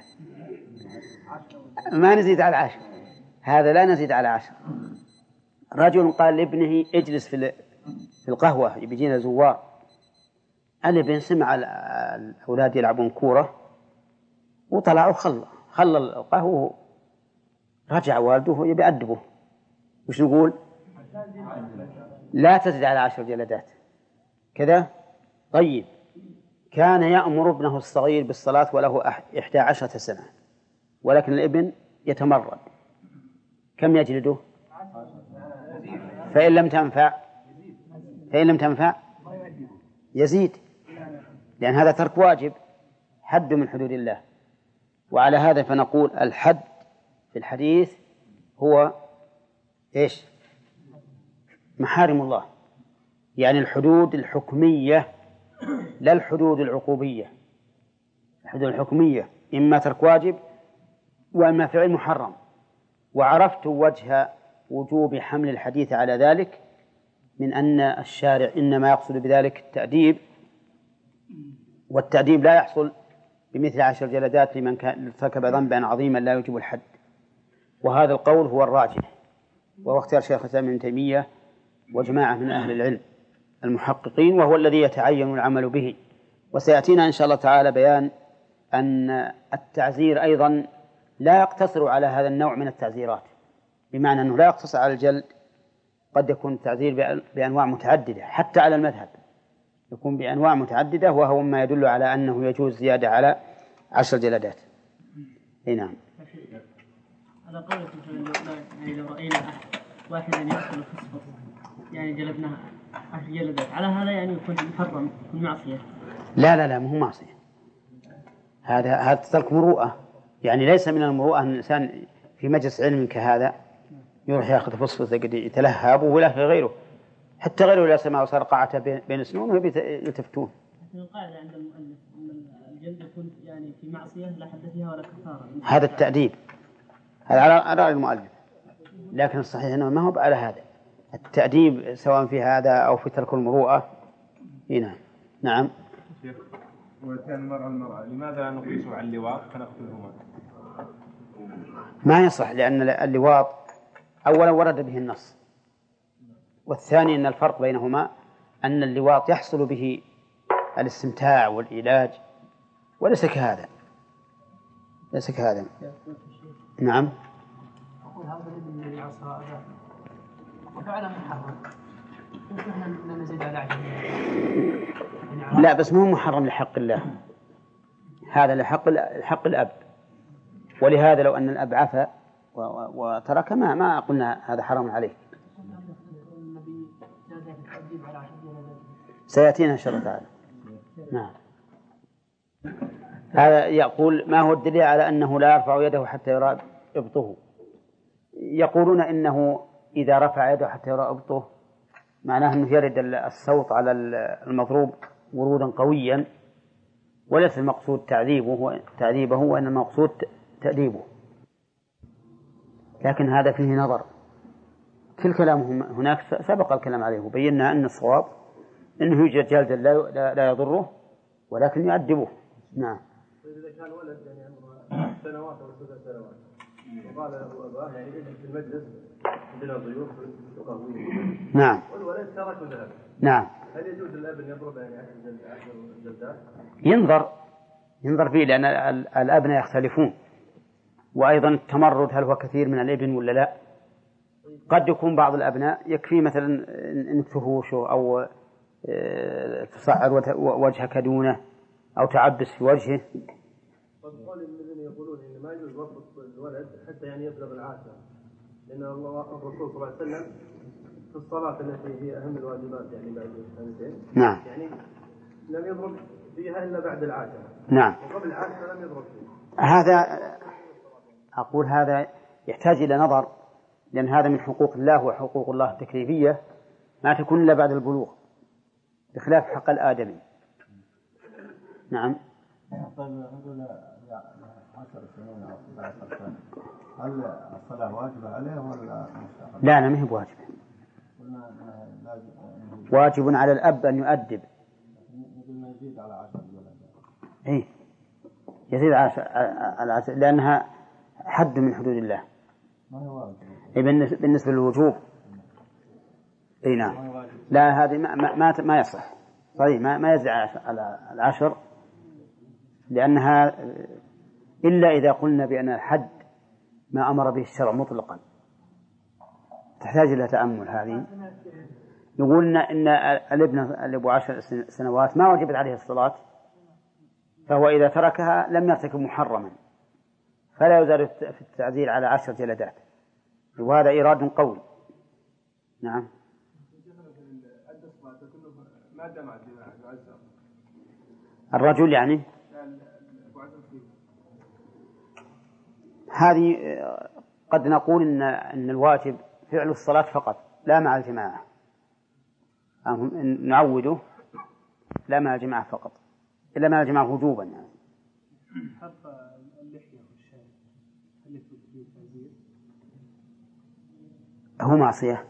ما نزيد على عشر، هذا لا نزيد على عشر. رجل قال لابنه اجلس في في القهوة يبيجينا زوار، الابن سمع الأولاد يلعبون كورة وطلعوا خل خل القهوة، رجع والده يبي أدبه، وش نقول؟ لا تزيد على عشر جلدات كذا. طيب كان يأمر ابنه الصغير بالصلاة وله إحدى عشرة سنة، ولكن الابن يتمرد، كم يجلده؟ فإن لم تنفع فإن لم تنفع يزيد، لأن هذا ترك واجب، حد من حدود الله. وعلى هذا فنقول الحد في الحديث هو إيش؟ محارم الله، يعني الحدود الحكمية لا الحدود العقوبية. الحدود الحكمية إما ترك واجب وإما فعل محرم. وعرفت وجه وجوب حمل الحديث على ذلك من أن الشارع إنما يقصد بذلك التأديب، والتأديب لا يحصل بمثل عشر جلدات لمن كان ارتكب ذنبا عظيما لا يوجب الحد. وهذا القول هو الراجح، وهو اختيار شيخ الإسلام ابن تيمية وجماعة من أهل العلم المحققين، وهو الذي يتعين العمل به. وسيأتينا إن شاء الله تعالى بيان أن التعزير أيضا لا يقتصر على هذا النوع من التعزيرات، بمعنى أنه لا يقتصر على الجلد قد يكون التعزير بأنواع متعددة حتى على المذهب، يكون بأنواع متعددة، وهو ما يدل على أنه يجوز زيادة على عشر جلدات. اي نعم. على قولك يعني لو رأينا واحدا يحصل في الصفر يعني جلبناها عشر جلدات، على هذا يعني يكون محرم، يكون معصية؟ لا لا لا مو معصية، هذا هذا ترك مروءة. يعني ليس من المروءة أن الإنسان في مجلس علم كهذا يروح يأخذ فصفص يتلهب ولا غيره، حتى غيره لا سمع وصار قاعة بين سنونه يلتفتون. القاعدة عند المؤلف أن الجلد يكون يعني في معصية لا حد فيها ولا كفارة. هذا التأديب، هذا على رأي المؤلف، لكن الصحيح أنه ما هو على هذا التأديب سواء في هذا أو في ترك المروءة. هنا نعم. وكان المرأة المرأة لماذا نقيس على اللواط فنقتلهما؟ ما يصح، لأن اللواط أولا ورد به النص، والثاني أن الفرق بينهما أن اللواط يحصل به الاستمتاع والعلاج، وليس كهذا، ليس كهذا. نعم. أقول هذا الابن اللي عصى هذا فعلا محرم، ونحن نزيد على عشرة. لا بس مو محرم لحق الله، هذا لحق حق الأب، ولهذا لو أن الأب عفى وترك ما ما قلنا هذا حرام عليه. سيأتينا إن شاء الله تعالى. نعم. هذا يقول ما هو الدليل على أنه لا يرفع يده حتى يرى إبطه؟ يقولون إنه إذا رفع يده حتى يرى إبطه معناه أنه يرد الصوت على المضروب ورودا قويا، وليس المقصود تعذيبه هو تعذيبه، وإن المقصود تأديبه. لكن هذا فيه نظر، كل كلامهم هناك سبق الكلام عليه وبينا أن الصواب أنه يوجد جلد لا, لا يضره ولكن يؤدبه. نعم. إذا كان ولد يعني عمره سنوات أو سبع سنوات وقال له أباه يعني يجلس في المجلس عندنا ضيوف وقهويين، نعم، والولد ترك وذهب، نعم، هل يجوز الأب أن يضرب يعني عشر جلدات؟ ينظر ينظر فيه، لأن الأبناء يختلفون، وأيضا التمرد هل هو كثير من الابن ولا لا. قد يكون بعض الأبناء يكفي مثلا أن تهوشه أو تصعر وجهك دونه أو تعبس في وجهه. قال الذين يقولون إن ما يجوز وصف الولد حتى يعني يبلغ العاشرة، لأن الله الرسول صلى الله عليه وسلم في الصلاة التي هي أهم الواجبات يعني بعد السنتين، نعم، يعني لم يضرب فيها إلا بعد العاشرة، نعم، وقبل العاشرة لم يضرب فيها. هذا أقول هذا يحتاج إلى نظر، لأن هذا من حقوق الله وحقوق الله التكليفية ما تكون إلا بعد البلوغ بخلاف حق الآدمي. نعم. طيب نقول عشر سنين أو سبع عشر سنة، هل الصلاة واجبة عليه ولا مستحب؟ لا لا ما هي بواجب، واجب على الأب أن يؤدب. نقول ما يزيد على عشر جلدات. إيه يزيد على عشر لأنها حد من حدود الله. ما هو واجب. إيه بالنسبة للوجوب. إيه نعم. لا هذه ما ما ما يصح. صحيح ما ما يزيد على العشر، لأنها إلا إذا قلنا بأن الحد ما أمر به الشرع مطلقا، تحتاج إلى تأمل. هذه يقولنا إن الابن اللي أبو عشر سنوات ما وجبت عليه الصلاة، فهو إذا تركها لم يرتكب محرما، فلا يزال في التعذير على عشر جلدات، وهذا إيراد قوي. نعم. الرجل يعني هذه قد نقول إن إن الواجب فعل الصلاة فقط لا مع الجماعة، نعوده لا مع الجماعة فقط، إلا مع الجماعة وجوبا. يعني حق اللحية والشارب هل يثبت فيه التعزير؟ هو معصية.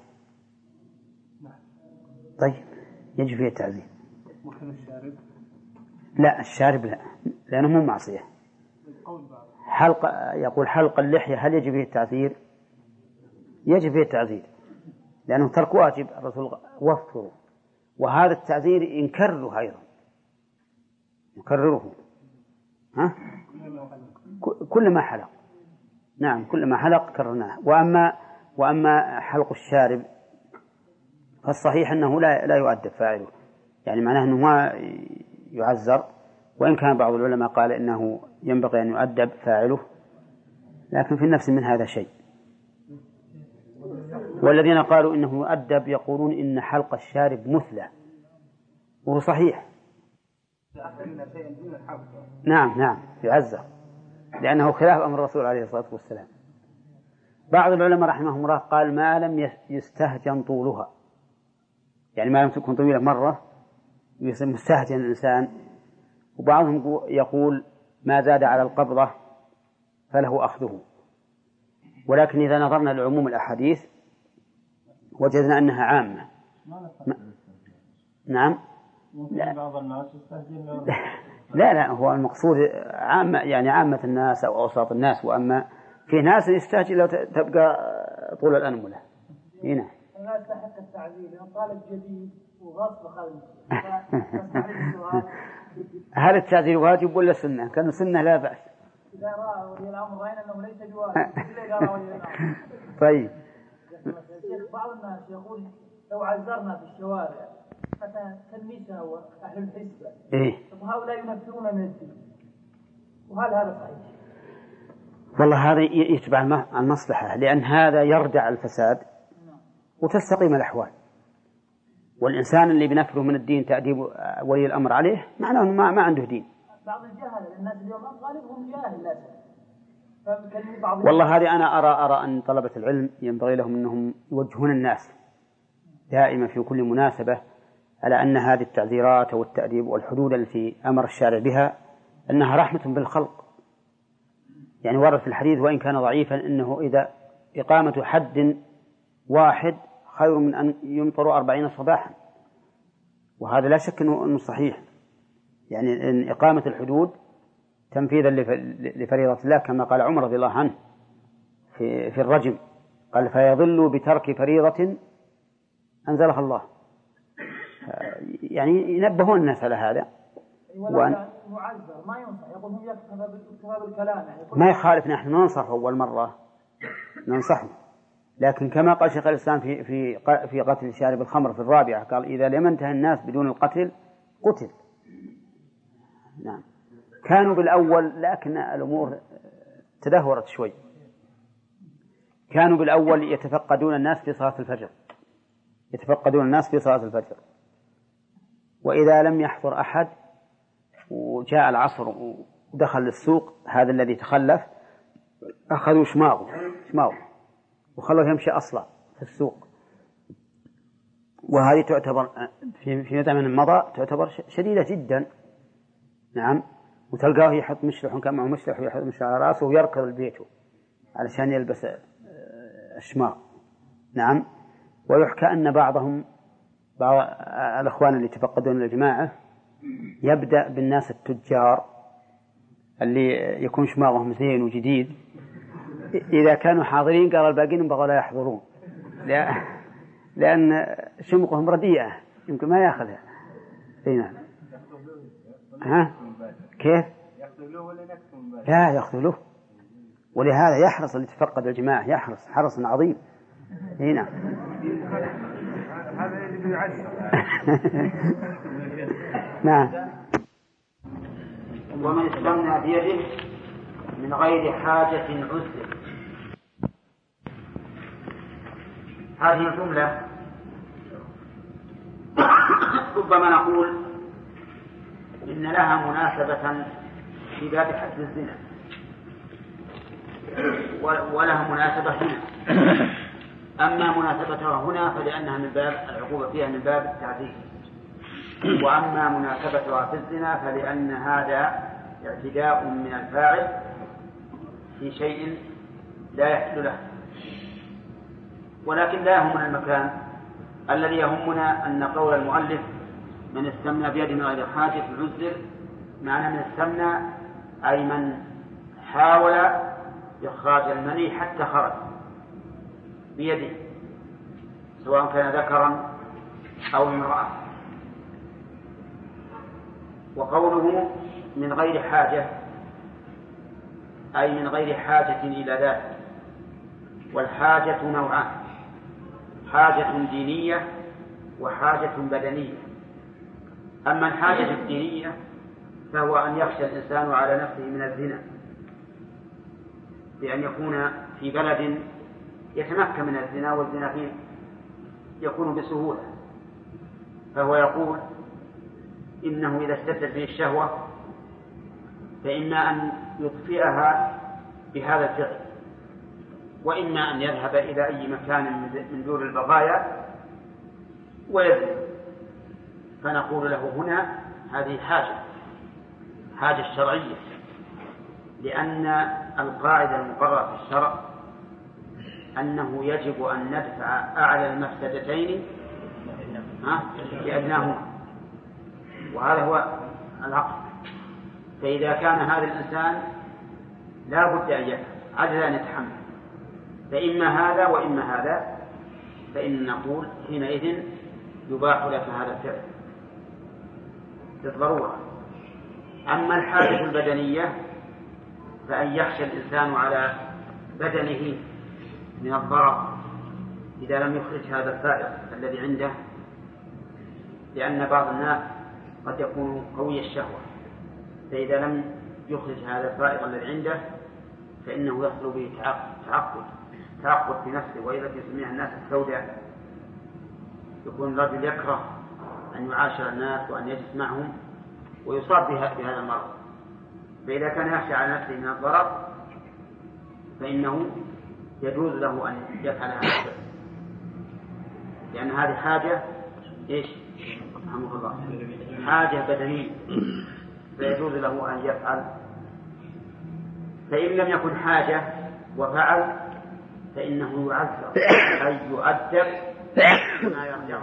طيب يجب فيه التعزير. وكان الشارب؟ لا الشارب لا، لأنه مو معصية. حلق يقول حلق اللحية هل يجب فيه التعزير؟ يجب فيه التعزير لأنه ترك واجب، الرسول وفره، وهذا التعزير ينكرره أيضا، يكرره ها؟ كل ما حلق. نعم كل ما حلق كررناه. وأما وأما حلق الشارب فالصحيح أنه لا لا يؤدب فاعله، يعني معناه أنه ما يعزر، وإن كان بعض العلماء قال إنه ينبغي أن يؤدب فاعله، لكن في النفس من هذا شيء. والذين قالوا إنه يؤدب يقولون إن حلق الشارب مثلى، وهو صحيح. نعم نعم يعزر، لأنه خلاف أمر الرسول عليه الصلاة والسلام. بعض العلماء رحمهم الله قال ما لم يستهجن طولها، يعني ما لم تكن طويلة مرة يستهجن الإنسان. وبعضهم يقول ما زاد على القبضة فله أخذه. ولكن إذا نظرنا لعموم الأحاديث وجدنا أنها عامة. م... نعم لا. بعض الناس يستهجن لا لا هو المقصود عامة، يعني عامة الناس أو أوساط الناس، وأما في ناس يستهجن لو تبقى طول الأنملة هنا. الناس تحت التعذيب لأن طالب جديد وغصب خلص. هل التعذير واجب ولا سنة؟ كان سنة لا بأس. إذا رأى ولي الأمر رأينا أنه ليس بواجب إلا إذا رأى ولي الأمر. طيب. بعض الناس يقول لو عزرنا في الشوارع مثلا كالنساء وأهل الحسبة، إيه؟ هؤلاء ينفرون من الدين، وهل هذا صحيح؟ والله هذا يتبع المصلحة، لأن هذا يردع الفساد وتستقيم الأحوال. والإنسان اللي بنفره من الدين تأديب ولي الأمر عليه معناه أنه ما, ما عنده دين. بعض الجهل الناس اليوم غالبهم جاهل لازم. والله هذه أنا أرى أرى أن طلبة العلم ينبغي لهم أنهم يوجهون الناس دائما في كل مناسبة على أن هذه التعذيرات والتأديب والحدود التي أمر الشارع بها أنها رحمة بالخلق. يعني ورد في الحديث وإن كان ضعيفا أنه إذا إقامة حد واحد خير من أن يمطر أربعين صباحا، وهذا لا شك أنه صحيح. يعني إن إقامة الحدود تنفيذا لفريضة الله، كما قال عمر رضي الله عنه في, في الرجم، قال فيضل بترك فريضة أنزلها الله. يعني ينبهون الناس على هذا. وأن معذر ما ينصح، يقول هم يكتفى بالكلام يعني. ما يخالف، نحن ننصح أول مرة ننصحه، لكن كما قال شيخ الإسلام في في في قتل شارب الخمر في الرابعة، قال إذا لم ينتهي الناس بدون القتل قتل. نعم. كانوا بالأول، لكن الأمور تدهورت شوي. كانوا بالأول يتفقدون الناس في صلاة الفجر، يتفقدون الناس في صلاة الفجر، وإذا لم يحضر أحد وجاء العصر ودخل السوق هذا الذي تخلف أخذوا شماغه شماغه وخلوه يمشي أصلا في السوق. وهذه تعتبر في في زمن مضى تعتبر شديدة جدا. نعم. وتلقاه يحط مشلح كان معه مشلح ويحط مشلح على رأسه ويركض لبيته علشان يلبس الشماغ. نعم. ويحكى أن بعضهم بعض الأخوان اللي تفقدون الجماعة يبدأ بالناس التجار اللي يكون شماغهم زين وجديد، إذا كانوا حاضرين قال الباقين بغوا لا يحضرون لأن شمقهم رديئة يمكن ما يأخذها. هنا ها كيف؟ لا يأخذوه، ولهذا يحرص اللي تفقد الجماعة، يحرص حرص عظيم. هنا نعم. ومن استمنى بيده من غير حاجة عسر. هذه الجملة ربما نقول إن لها مناسبة في باب حد الزنا، ولها مناسبة هنا. أما مناسبتها هنا فلأنها من باب العقوبة فيها من باب التعذيب، وأما مناسبتها في الزنا فلأن هذا اعتداء من الفاعل في شيء لا يحل له. ولكن لا يهمنا المكان، الذي يهمنا أن قول المؤلف من استمنى بيده من غير حاجة عذر، معنى من استمنى أي من حاول إخراج المني حتى خرج بيده، سواء كان ذكرا أو امرأة. وقوله من غير حاجة أي من غير حاجة إلى ذلك. والحاجة نوعان: حاجة دينية وحاجة بدنية. أما الحاجة الدينية فهو أن يخشى الإنسان على نفسه من الزنا، بأن يكون في بلد يتمكن من الزنا، والزنا فيه يكون بسهولة، فهو يقول إنه إذا اشتدت به الشهوة فإما أن يطفئها بهذا الفعل، وإما أن يذهب إلى أي مكان من دور البغايا ويزني. فنقول له هنا هذه حاجة حاجة شرعية، لأن القاعدة المقررة في الشرع أنه يجب أن ندفع أعلى المفسدتين بأدناهما، وهذا هو العقل. فإذا كان هذا الإنسان لا بد أن يفعل، عجز أن يتحمل، فإما هذا وإما هذا، فإن نقول حينئذ يباح لك هذا الفعل بالضرورة. أما الحاجة البدنية فأن يخشى الإنسان على بدنه من الضرر إذا لم يخرج هذا الفائض الذي عنده، لأن بعض الناس قد يكون قوي الشهوة، فإذا لم يخرج هذا الفائض الذي عنده فإنه يحصل به تعقد تعقد في نفسه، وإذا يسميها الناس السوداء. يكون الرجل يكره أن يعاشر الناس وأن يجلس معهم ويصاب بهذا المرض، فإذا كان يخشى على نفسه من الضرر فإنه يجوز له أن يفعل هذا الشيء، لأن هذه حاجة إيش؟ رحمه الله، حاجة بدنية، فيجوز له أن يفعل. فإن لم يكن حاجة وفعل فإنه يعذر، أي يؤدب ما يرجعه.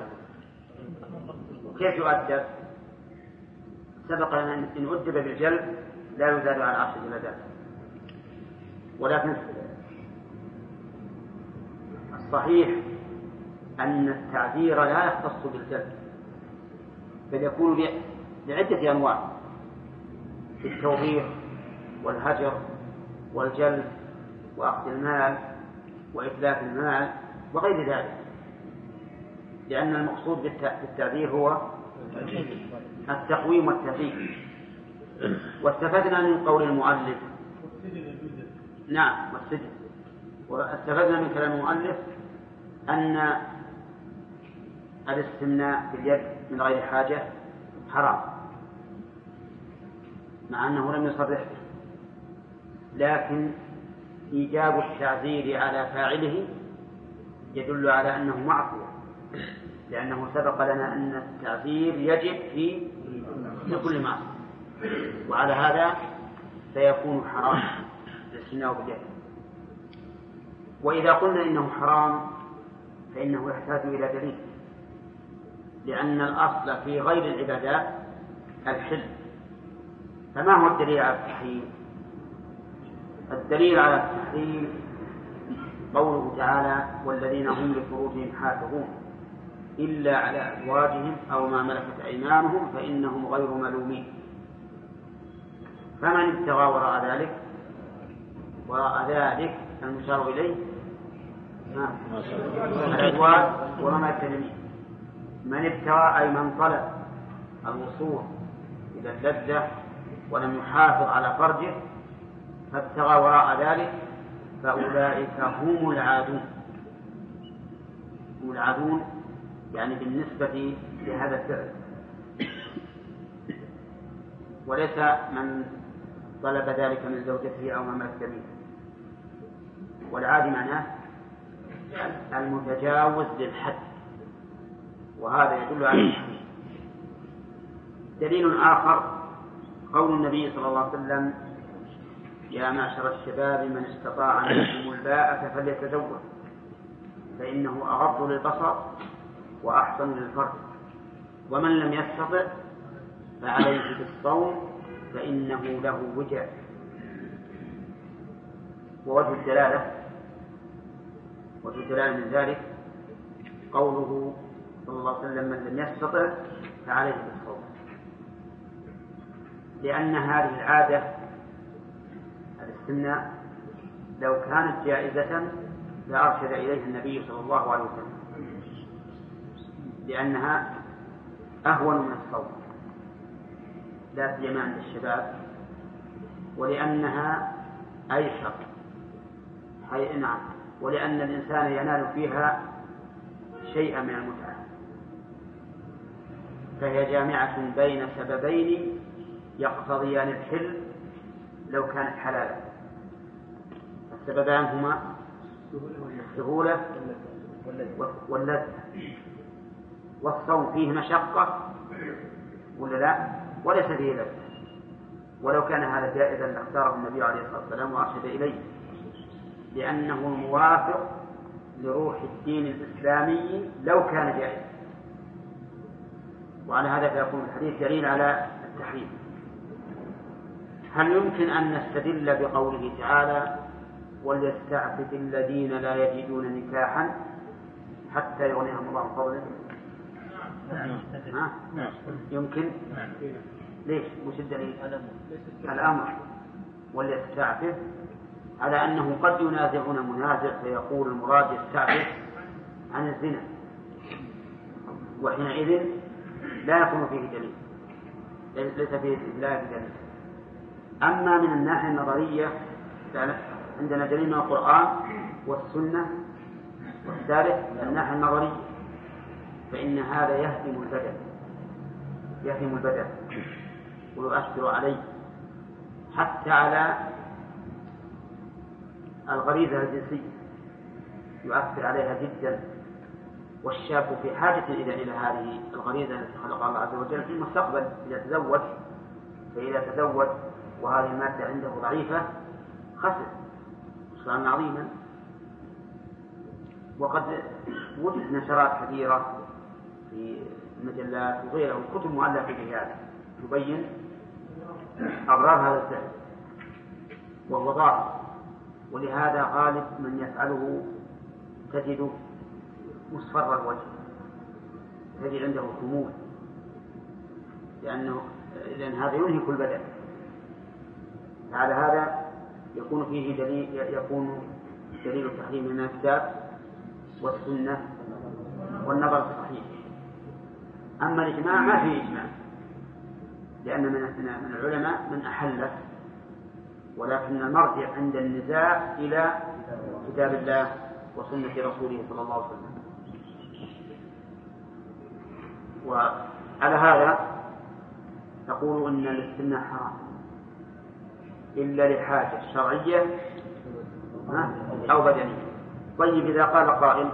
كيف يؤدب؟ سبق أن إن أدب بالجلد لا يزاد على عشر جلدات، ولكن الصحيح أن التعذير لا يختص بالجلد، بل يكون لعدة أنواع، في التوبيخ والهجر والجلد وأخذ المال وإتلاف المال وغير ذلك، لأن المقصود بالتعذير هو التقويم والتهذيب. واستفدنا من قول المؤلف نعم والسجن، واستفدنا من كلام المؤلف أن الاستمناء باليد من غير حاجة حرام، مع أنه لم يصرح به، لكن إيجاب التعذير على فاعله يدل على أنه معصية، لأنه سبق لنا أن التعذير يجب في كل معصية، وعلى هذا سيكون حرام الاستمناء باليد. وإذا قلنا إنه حرام فإنه يحتاج إلى دليل، لأن الأصل في غير العبادات الحل. فما هو الدليل على التحريم؟ الدليل على التحريم قوله تعالى: والذين هم لفروجهم حافظون إلا على أزواجهم أو ما ملكت أيمانهم فإنهم غير ملومين. فمن ابتغى وراء ذلك وراء ذلك المشار إليه الأزواج وما ملكت اليمين. من ابتغى أي من طلب الوصول إلى اللذة ولم يحافظ على فرجه فابتغى وراء ذلك فأولئك هم العادون. هم العادون يعني بالنسبة لهذا الفعل، وليس من طلب ذلك من زوجته أو ما ملكت يمينه. والعادي معناه المتجاوز للحد، وهذا يدل على التحريم. دليل آخر قول النبي صلى الله عليه وسلم: يا معشر الشباب من استطاع منكم الباءة فليتزوج فإنه أغض للبصر وأحسن للفرج، ومن لم يستطع فعليه بالصوم فإنه له وجاء. ووجه الدلالة وجه الدلالة من ذلك قوله صلى الله عليه وسلم: من لم يستطع فعليه بالصوم، لأن هذه العادة الاستمناء لو كانت جائزة لأرشد إليه النبي صلى الله عليه وسلم، لأنها أهون من الصوم لا سيما عند الشباب، ولأنها أيسر، نعم، ولأن الإنسان ينال فيها شيئا من المتعة، فهي جامعة بين سببين يقتضيان الحل لو كانت حلالا. السببان هما السهولة واللذة، والصوم فيه مشقة ولا لا؟ وليس فيه لذة. ولو كان هذا جائزا لاختاره النبي عليه الصلاة والسلام وأرشد إليه، لأنه موافق لروح الدين الإسلامي لو كان جائزا. وعلى هذا فيكون الحديث دليل على التحريم. هل يمكن أن نستدل بقوله تعالى وليستعفف الذين لا يجدون نكاحا حتى يغنيهم الله من فضله؟ نعم. يمكن. ليش؟ وش الدليل؟ الأمر وليستعفف، على أنه قد ينازعنا منازع فيقول المراد يستعفف عن الزنا، وحينئذ لا يكون فيه دليل، ليس فيه لا دليل. أما من الناحية النظرية عندنا دليل من القرآن والسنة، والثالث من الناحية النظرية فإن هذا يهدم البدن يهدم البدن ويؤثر عليه، حتى على الغريزة الجنسية يؤثر عليها جدا. والشاب في حاجة إلى إلى هذه الغريزة التي خلقها الله عز وجل في المستقبل إذا تزوج. فإذا تزوج وهذه المادة عنده ضعيفة خسر خسرانا عظيما. وقد وجد نشرات كثيرة في المجلات وغيرها وكتب مؤلفة في هذا تبين أضرار هذا الفعل وهو ضار. ولهذا غالب من يفعله تجد مصفر الوجه، تجد عنده خمول، لأنه لأن هذا ينهك البدن. على هذا يكون فيه دليل يكون دليل التحريم من الكتاب والسنة والنظر الصحيح. أما الإجماع ما فيه إجماع، لأن من من العلماء من أحله، ولكن المرجع عند النزاع إلى كتاب الله وسنة رسوله صلى الله عليه وسلم. وعلى هذا تقول أن الاستمناء حرام إلا لحاجة شرعية أو بدنية. طيب إذا قال قائل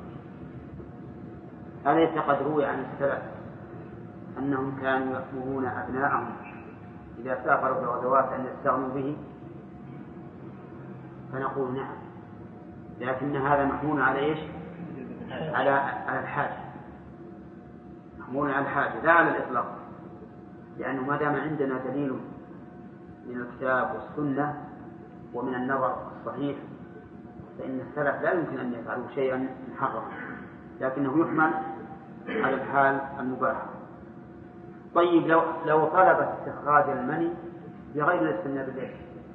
أليس قد روي عن السلف أنهم كانوا يأمرون أبناءهم إذا سافروا في الغزوات أن يستغنوا به؟ فنقول نعم، لكن هذا محمول على إيش؟ على على الحاجة، محمول على الحاجة لا على الإطلاق، لأنه ما دام عندنا دليل من الكتاب والسنة ومن النظر الصحيح فإن السلف لا يمكن أن يفعلوا شيئا محرما، لكنه يحمل على الحال المباحة. طيب لو لو طلب استخراج المني بغير الاستمناء بالليل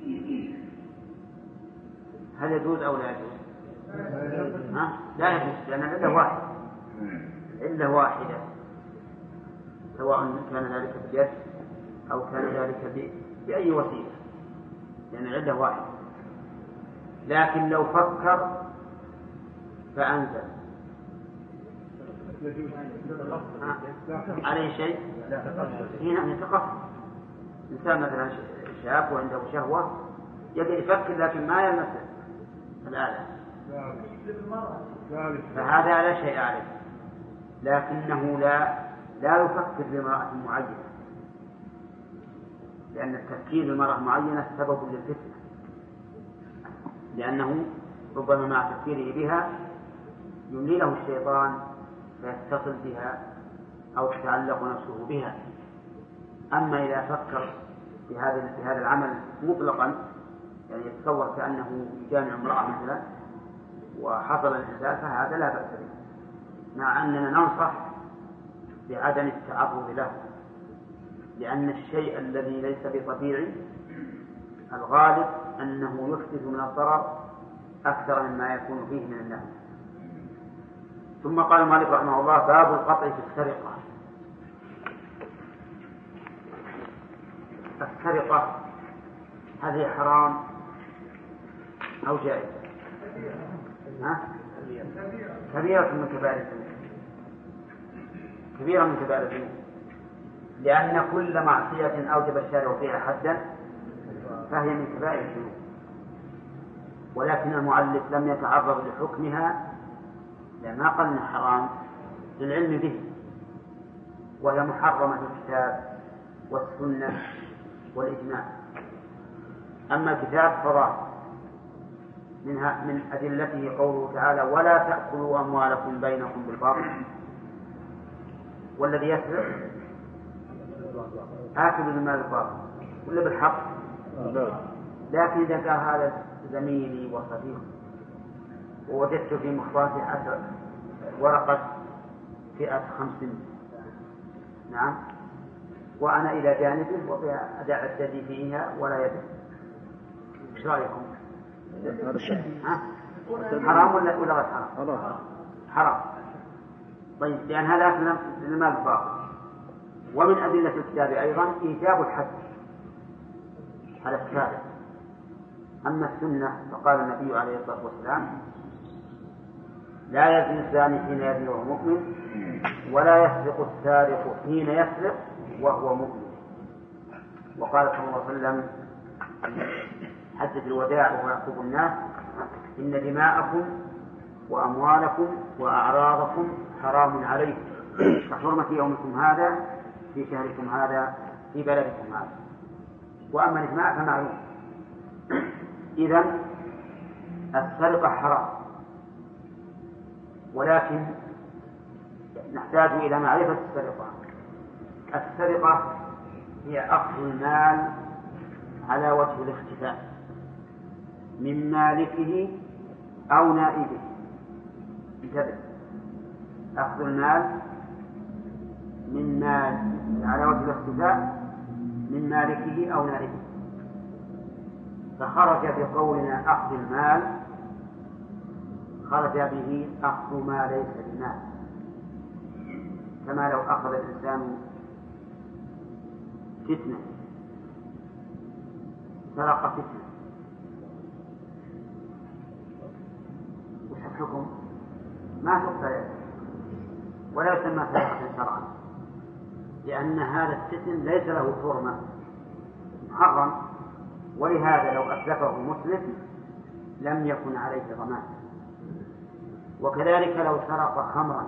هل يجوز أو لا يجوز؟ ها؟ لا يجوز، لأن العلة واحدة، العلة واحدة سواء كان ذلك بيد أو كان ذلك بأي وسيلة، لأن العلة واحدة. لكن لو فكر فأنزل عليه شيء هنا يتقصد. إنسان مثلا شاب وعنده شهوة يقدر يفكر لكن ما يلمس الآلة، فهذا لا شيء عليه، لكنه لا لا يفكر بامرأة معينة، لأن التفكير بامرأة معينة سبب للفتنة، لأنه ربما مع تفكيره بها يملي له الشيطان فيتصل بها أو تتعلق نفسه بها. أما إذا فكر بهذا بهذا العمل مطلقا، يعني يتصور كأنه يجامع امرأة مثلا وحصل الانزال، فهذا لا بأس به، مع أننا ننصح بعدم التعرض له، لأن الشيء الذي ليس بطبيعي الغالب أنه يحدث من الضرر أكثر مما يكون فيه من النفع. ثم قال المؤلف رحمه الله: باب القطع في السرقة. السرقة هذه حرام أو جائزة؟ ها؟ كبيرة من كبائر الذنوب، كبيرة من كبائر الذنوب، لأن كل معصية أوجب الشارع فيها حدا فهي من كبائر الذنوب، ولكن المؤلف لم يتعرض لحكمها لما قال إنها حرام للعلم به، وهي محرمة في الكتاب والسنة والإجماع. أما الكتاب فظاهر منها من أدلته قوله تعالى: ولا تأكلوا أموالكم بينكم بالباطل، والذي يسرق آكل المال بالباطل ولا بالحق؟ لكن إذا كان هذا زميلي وصديقي ووجدت في مخباتي عشر ورقة فئة خمس، نعم، وأنا إلى جانبه وأدع الذي فيها ولا يدع، إيش رأيكم؟ حرام ولا ولا غير حرام؟ حرام. طيب، لأن هذا أكل المال بالباطل. ومن أدلة الكتاب أيضا إيجاب الحد على السارق. أما السنة فقال النبي عليه الصلاة والسلام: لا يزني الزاني حين يزني وهو مؤمن، ولا يسرق السارق حين يسرق وهو مؤمن. وقال صلى الله عليه وسلم حدث الوداع وهو يخطب الناس: إن دماءكم وأموالكم وأعراضكم حرام عليكم كحرمة يومكم هذا في شهركم هذا في بلدكم هذا. وأما الإجماع فمعلوم. إذن السرقة حرام، ولكن نحتاج إلى معرفة السرقة. السرقة هي أخذ المال على وجه الاختفاء من مالكه أو نائبه. انتبه، أخذ المال من مال على وجه الاختفاء من مالكه أو نائبه. فخرج بقولنا أخذ المال، خرج به أخذ ما ليس بمال، كما لو أخذ الإنسان فتنة، سرق فتنة، وش الحكم؟ ما تقتل ولا يسمى سرقة شرعا، لأن هذا الفتن ليس له حرمة، محرم، ولهذا لو أتلفه مسلم لم يكن عليه ضمان. وكذلك لو سرق خمرا،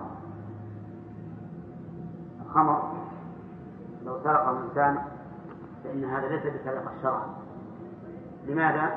خمر لو سرق الإنسان فإن هذا ليس بسرقة شرعا. لماذا؟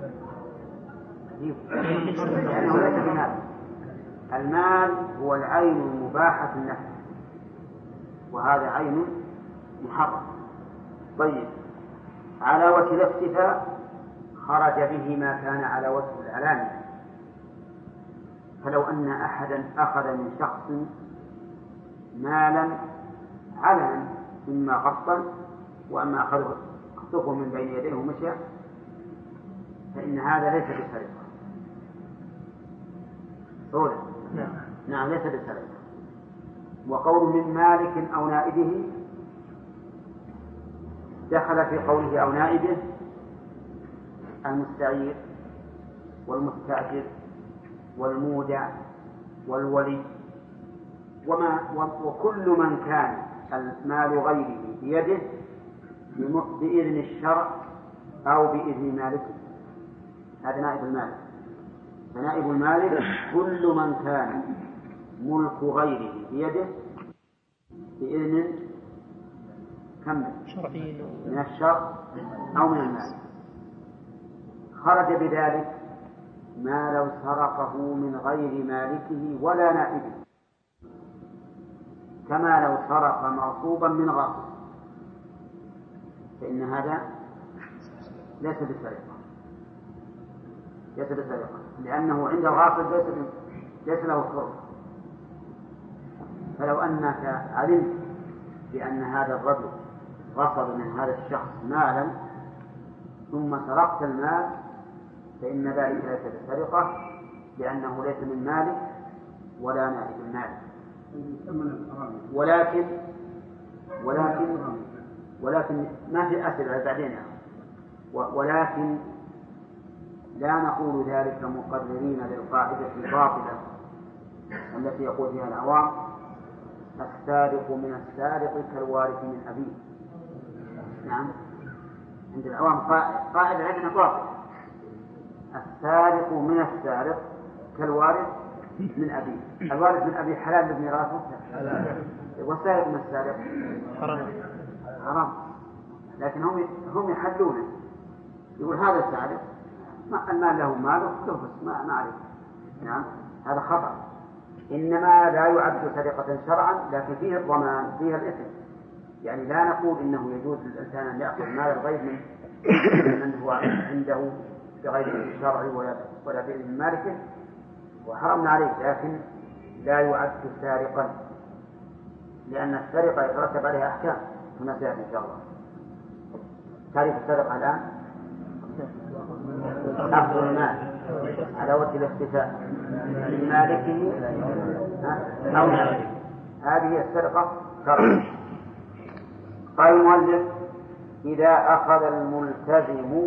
لأنه ليس بمال. المال هو العين المباحة النفس، وهذا عين محرم. طيب، على وجه الاختفاء خرج به ما كان على وجه العلانية. فلو أن أحدا أخذ من شخص مالا علنا، إما قسطا وأما أخذه من بين يديه ومشى، فإن هذا ليس بسرقة. سورة نعم. نعم ليس بسرقة. وقول من مالك أو نائبه دخل في قوله أو نائبه المستعير والمستأجر والمودع والولي وما وكل من كان المال غيره بيده بإذن الشرع أو بإذن مالكه، هذا نائب المالك. فنائب المالك كل من كان ملك غيره بيده بإذن كمل من الشرع أو من المال. خرج بذلك ما لو سرقه من غير مالكه ولا نائبه، كما لو سرق مغصوبا من غاصب، فإن هذا ليس بسرقة، ليس بسرقة، لأنه عند الغاصب ليس ليس له حرمة. فلو أنك علمت بأن هذا الرجل غصب من هذا الشخص مالا ثم سرقت المال، فإن ذلك ليس بسرقة، لأنه ليس من مالك ولا نائب المالك. ولكن ولكن ولكن ما في أسئلة بعدين يعني. ولكن لا نقول ذلك مقررين للقاعدة الباطلة التي يقول فيها العوام السارق من السارق كالوارث من أبيه. نعم، عند العوام قاعدة عندنا باطلة، السارق من السارق كالوارث من أبيه. الوارث من أبيه حلال لابن راسه، والسارق من السارق حرام حرام. لكن هم هم يحلونه، يقول هذا السارق المال له ماله تنفس ما ما عليه. نعم، هذا خطأ. إنما لا يعد سرقة شرعا، لكن فيه الضمان، فيه الإثم. يعني لا نقول إنه يجوز للإنسان أن يأخذ مال الغير من من هو عنده بغير شرع ولا بإذن مالكه وحرمنا عليه، لكن لا يعد سارقا، لأن السرقة يترتب عليها أحكام كما سيأتي إن شاء الله. تعريف السرقة الآن أخذ المال على وجه الاختفاء من مالكه أو نفسه، هذه هي السرقة شرعا. قال المؤلف إذا أخذ الملتزم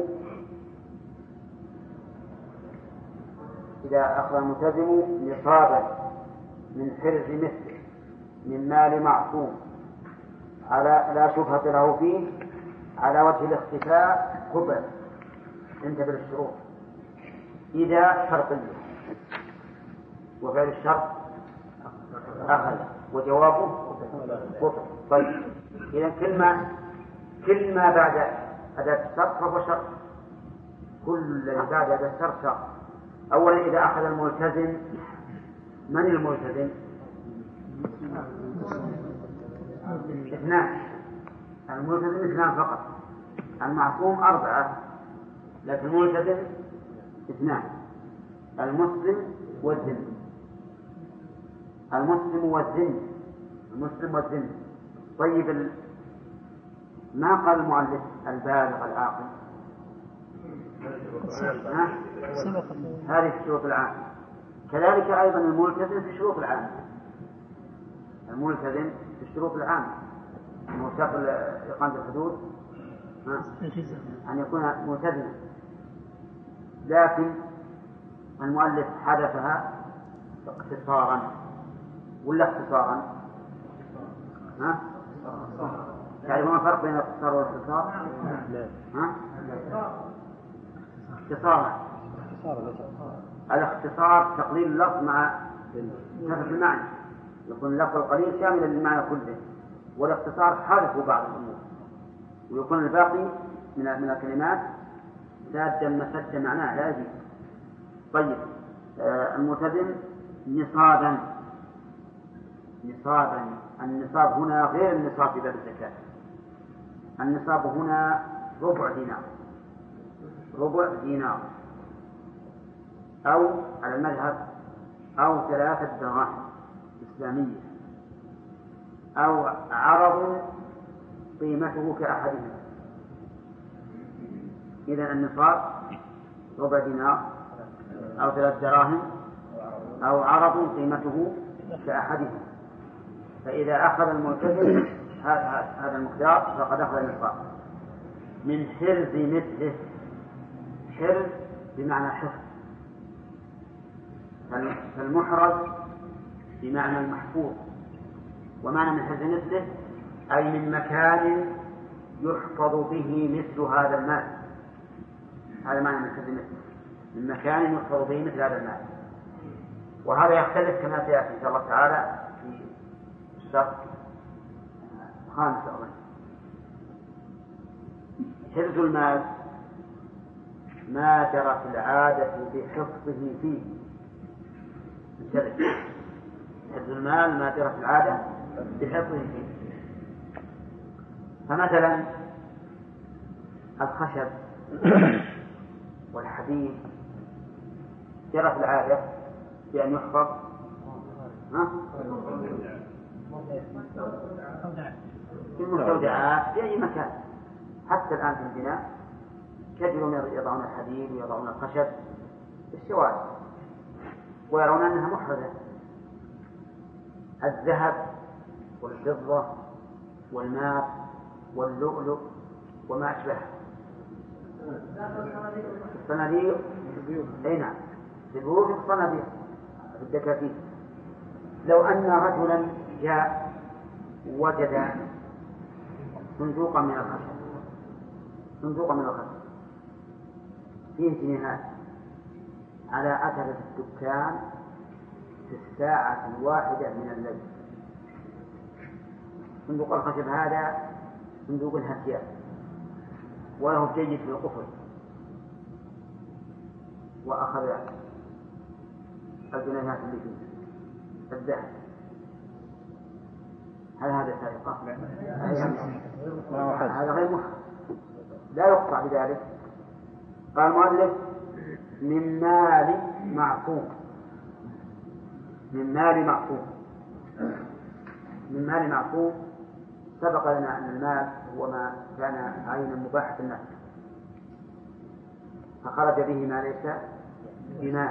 إذا أخذ الملتزم نصابا من حرز مثله من مال معصوم على لا شبهة له فيه على وجه الاختفاء قبل. انتبه للشروط. إذا شرطية وفعل الشرط أخذ وجوابه قطع. طيب، إذا كل ما كل ما بعد أداة الشرط فهو شرط، كل الذي بعد أداة الشرط شرط. أولا إذا أخذ الملتزم، من الملتزم؟ اثنان، الملتزم اثنان فقط، المعصوم أربعة لكن الملتزم اثنان، المسلم والذم. المسلم والذم المسلم والذم. طيب، ما قال المؤلف البالغ العاقل؟ هذه الشروط العامة. كذلك أيضا الملتزم في الشروط العامة، الملتزم في الشروط العامة موثق إقامة الحدود أن يكون ملتزما، لكن المؤلف حذفها اقتصارا ولا اختصارا؟ ها؟ تعرفون الفرق بين الاختصار والاختصار؟ ها؟ اختصارا. الاختصار تقليل اللفظ مع نفس المعنى، يكون اللفظ القليل شاملا للمعنى كله، والاختصار حذف بعض الأمور ويكون الباقي من من الكلمات سادا مسد معناه لا يزيد. طيب، آه الملتزم نصابا. نصابا النصاب هنا غير النصاب في باب الزكاة. النصاب هنا ربع دينار، ربع دينار أو على المذهب أو ثلاثة دراهم إسلامية أو عرض قيمته كأحدهما. إذن النصاب ربع دينار أو ثلاث دراهم أو عرض قيمته كأحدهما. فإذا أخذ الملتزم هذا المقدار فقد أخذ النصاب من حرز مثله. حرز بمعنى حفظ، فالمحرز بمعنى المحفوظ، ومعنى من حرز مثله أي من مكان يحفظ به مثل هذا المال. هذا معنى من حرز مثله، من مكان يحفظ به مثل هذا المال. وهذا يختلف كما سيأتي إن شاء الله تعالى في الشرط خامس أولا. حرز المال ما جرت العادة بحفظه فيه. حرز المال ما جرت العادة بحفظه فيه. فمثلا الخشب والحديد جرت العادة بأن يحفظ ها؟ في المستودعات في أي مكان. حتى الآن في البناء كثيرون يضعون الحديد ويضعون الخشب في الشوارع ويرون أنها محرزة، الذهب والفضة والماء واللؤلؤ وما أشبهه. الصناديق أي نعم، في البيوت الصناديق في الدكاكين. لو أن رجلا جاء وجد صندوقا من الخشب صندوقا من الخشب فيه جنيهات على عتبة الدكان في الساعة الواحدة من الليل. صندوق الخشب هذا صندوق الهتيان وله جيد في القفل، وأخذ الجنيهات اللي فيه الذهب. هل هذا سرقة؟ هذا غير محرم، لا يقطع بذلك. قال المؤلف من مال معصوم، من مال معصوم من مال معصوم سبق لنا أن المال هو ما كان عينا مباحة النفس فخرج به ما ليس بمال.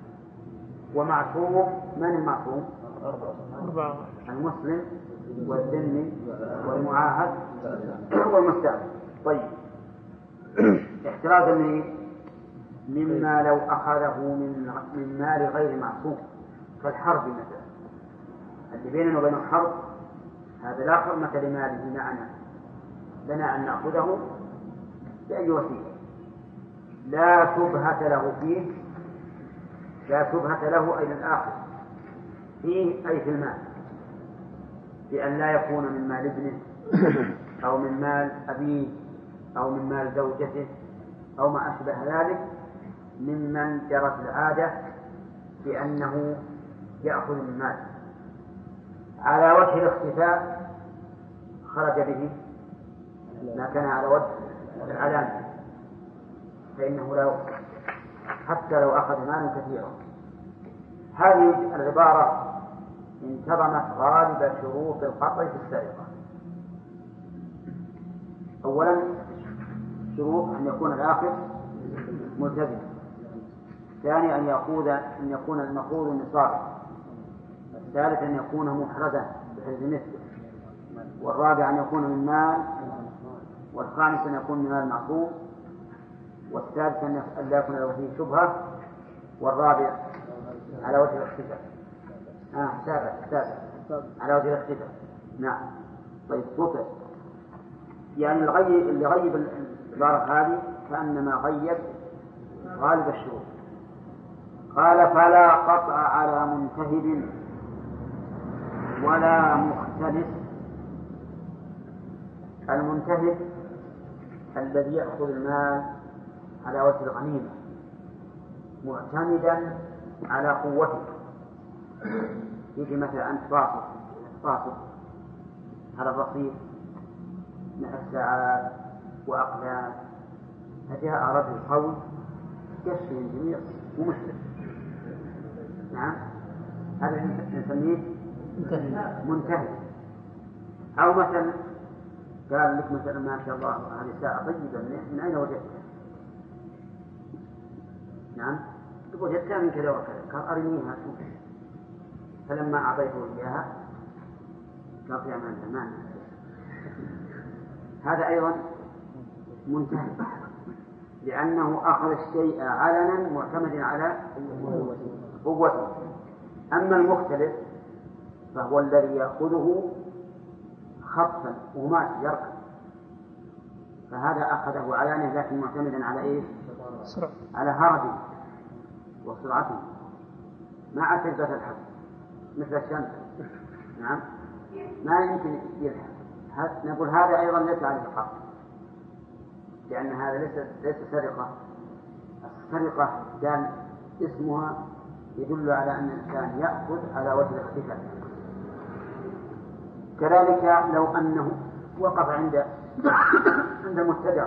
ومعصوم من المعصوم؟ المسلم والذمي والمعاهد والمستعمل. طيب، احترازا من مما لو أخذه من من مال غير معصوم كالحرب مثلا، اللي بيننا وبين الحرب هذا لا حرمة لماله معنا، لنا أن نأخذه بأي وسيلة، لا شبهة له فيه، لا شبهة له أي للآخر فيه أي في المال، بأن لا يكون من مال ابنه أو من مال أبيه أو من مال زوجته أو ما أشبه ذلك ممن جرت العادة بأنه يأخذ من مال على وجه الاختفاء، خرج به ما كان على وجه العلانية فإنه لا يقطع حتى لو أخذ مالا كثيرا. هذه العبارة انتظمت غالب شروط القطع في السرقة. أولا شروط أن يكون الآخذ ملتزما، ثاني أن يأخذ أن يكون المأخوذ نصابا، الثالث أن يكون محرزا بحيث مثله، والرابع أن يكون من مال، والخامس أن يكون من مال معصوم، والسادس أن لا يكون له فيه شبهة، والرابع على وجه الاختفاء. آه سابع سابع على وجه الاختفاء. نعم. طيب سطر يعني الغيب اللي غيب العبارة هذه كأنما غيب غالب الشروط. قال فلا قطع على منتهب ولا مختلف. المنتهب الذي يأخذ المال على وجه الغنيمة معتمدا على قوته، يجي مثلا أنت باصص باصص على الرصيف من الساعات وأقلام، فجاء رجل قوي يشفي الجميع ومشرك، نعم هذا نسميه منتهي. أو مثلا قال لك مثلا ما شاء الله هذه ساعة طيبة من أين وجدتها؟ نعم وجدتها من كذا وكذا. قال أرنيها شوف، فلما أعطيته إياها قال يا من ما هذا أيضا منتهي لأنه أخذ الشيء علنا معتمدا على قوته. أما المختلف فهو الذي يأخذه خطفا وما يركض، فهذا أخذه علانية لكن معتمدا على إيه؟ على هربه وسرعته مع تجربة الحظ مثل الشمس، نعم ما يمكن يلحق. نقول هذا أيضا ليس عليه الحق، لأن هذا ليس ليس سرقة. السرقة كان اسمها يدل على أن الإنسان يأخذ على وجه الاختفاء. كذلك لو أنه وقف عند عند المبتدع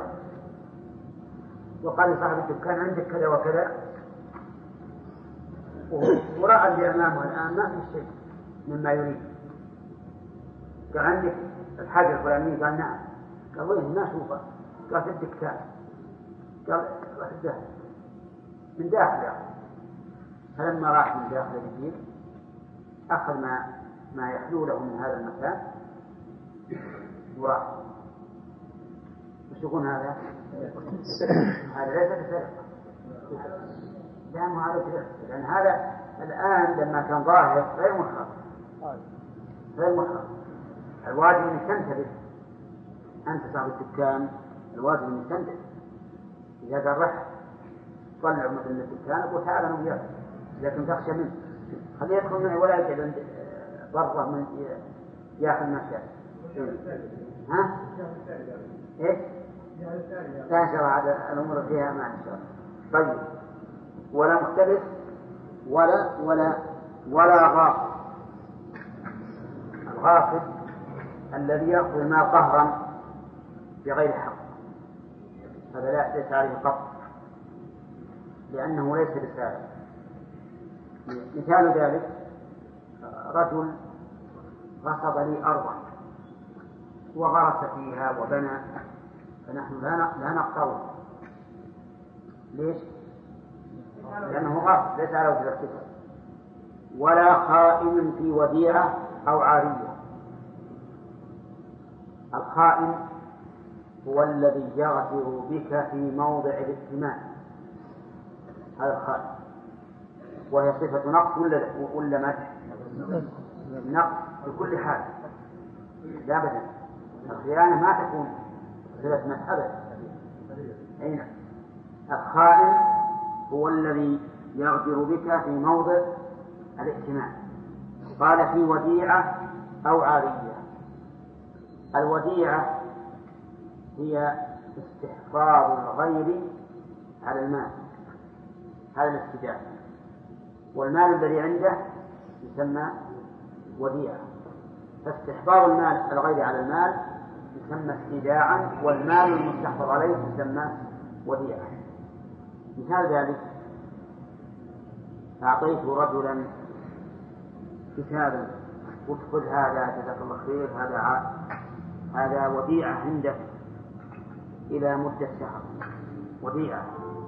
وقال لصاحب الدكان عندك كذا وكذا، ورأى اللي أمامه الآن ما في شيء مما يريد، قال عندك الحاجة الفلانية؟ قال نعم. قال وين ما أشوفه؟ قال في الدكان. قال راح الداخل من داخل، فلما راح من داخل البيت أخذ ما ما يحلو له من هذا المكان يراح. وش يكون هذا؟ هذا ليس بسرقة، لا معارض له، لأن هذا الآن لما كان ظاهر غير محرم، غير محرم. الواجب أن تنتبه أنت صاحب الدكان، الواجب أن تنتبه إذا قال رح طلع مثل الدكان وتعالى أنا وياك، لكن تخشى منه خليه يدخل معي ولا يجعل عند برة من ياخذ ما شاء. ها؟ إيش؟ لا شرع هذا الأمور فيها ما إن شاء الله. طيب، ولا مختلف ولا ولا ولا غاصب. الغاصب الذي يأخذ المال قهرا بغير حق، هذا لا ليس عليه قط لأنه ليس بسارق. مثال ذلك رجل غصب لي أرضا وغرس فيها وبنى، فنحن لا نقطعه. ليش؟ لأنه غصب ليس على وجه الاغتصاب. ولا خائن في وديعة أو عارية. الخائن هو الذي يغدر بك في موضع الائتمان، هذا الخائن، وهي صفة نقص ولا ولا مدح؟ نقص بكل حال، لا أبدا. الخيانة ما تكون صفة مدح أبدا. أين الخائن هو الذي يغدر بك في موضع الائتمان. قال في وديعة أو عارية. الوديعة هي استحفاظ الغير على المال، هذا الاستدامة، والمال الذي عنده يسمى وديعة. فاستحفاظ المال الغير على المال يسمى استيداعا، والمال المستحفظ عليه يسمى وديعة. مثال ذلك أعطيت رجلا كتابا قلت خذ هذا جزاك الله خير، هذا ع... هذا وديعة عندك إلى مدة شهر، وديعة.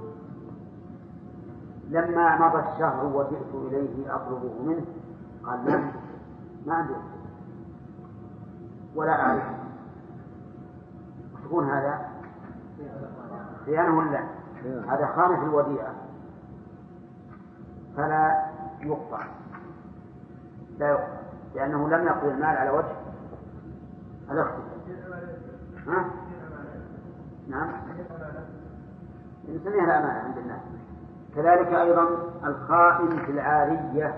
لما مضى الشهر وجئت إليه أطلبه منه قال ما ما عندي ولا أعرف. تكون هذا خيانة ولا هذا خانة الوديعة، فلا يقطع، لا يقطع لأنه لم يقضي المال على وجه الاغتصاب. ها؟ نعم، نسميها الأمانة عند الناس. كذلك أيضا الخائن في العارية.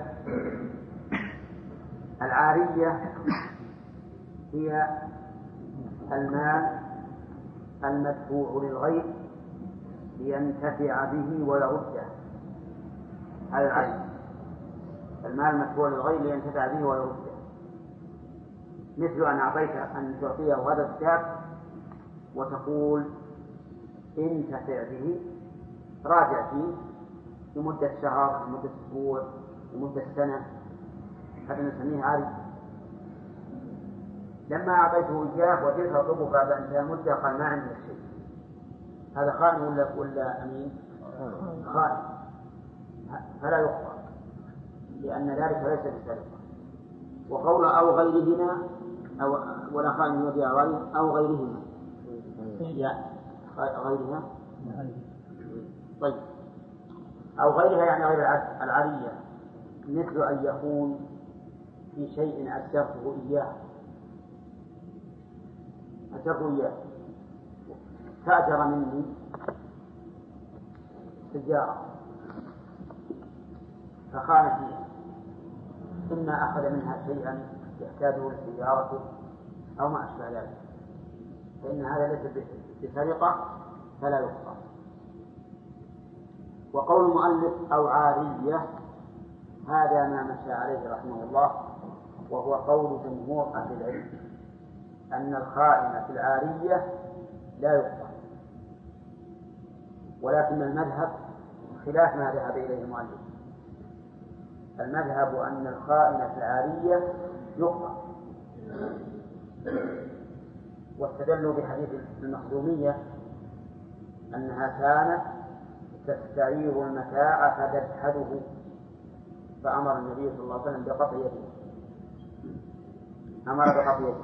العارية هي المال المدفوع للغير لينتفع به ويرده، هذا العارية، المال المدفوع للغير لينتفع به ويرده. مثل أن أعطيك أن تعطيه هذا الكتاب وتقول انتفع به، راجع فيه لمدة شهر، لمدة أسبوع، لمدة سنة، هذا نسميه عاري. لما أعطيته إياه وجئت أطلبه بعد أن انتهى المدة قال ما عندي شيء، هذا خائن ولا ولا أمين؟ خائن، فلا يقطع لأن ذلك ليس بسرقة. وقول أو غيرهما أو ولا خائن يوديع أو غيرهما يعني غيرها. طيب، أو غيرها يعني غير العارية، مثل أن يكون في شيء أجرته إياه أجره إياه تأجر مني سيارة فخان فيها، إما أخذ منها شيئا يحتاجه لسيارته أو ما أشبه ذلك، فإن هذا ليس بسرقة فلا يقطع. وقول المؤلف أو عارية هذا ما مشى عليه رحمه الله، وهو قول جمهور أهل العلم أن الخائن في العارية لا يقطع، ولكن المذهب خلاف ما ذهب إليه المؤلف. المذهب أن الخائن في العارية يقطع، واستدلوا بحديث المخزومية أنها كانت تستعير المتاع فتجحده، فأمر النبي صلى الله عليه وسلم بقطع يده. أمر بقضيته.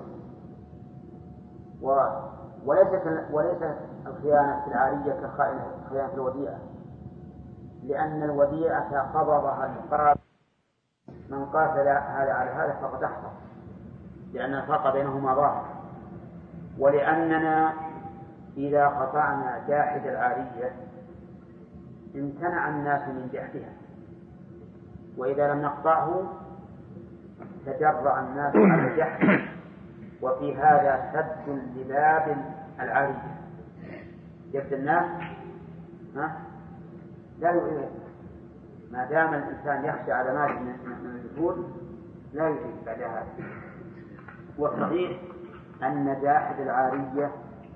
وليست وليست الخيانة في العارية كخيانة في الوديعة، لأن الوديعة قبضها الفرد، من قاتل هذا على هذا فقد أحضر، لأن الفرق بينهما ظاهر. ولأننا إذا قطعنا جاحد العارية امتنع الناس من جحدها، وإذا لم نقطعه تجرأ الناس على الجحد، وفي هذا سد لباب العارية. يبدأ الناس ها لا يؤمن، ما دام الإنسان يخشى على مال من الجهود لا يؤمن بعد هذا. والصحيح أن جاحد العارية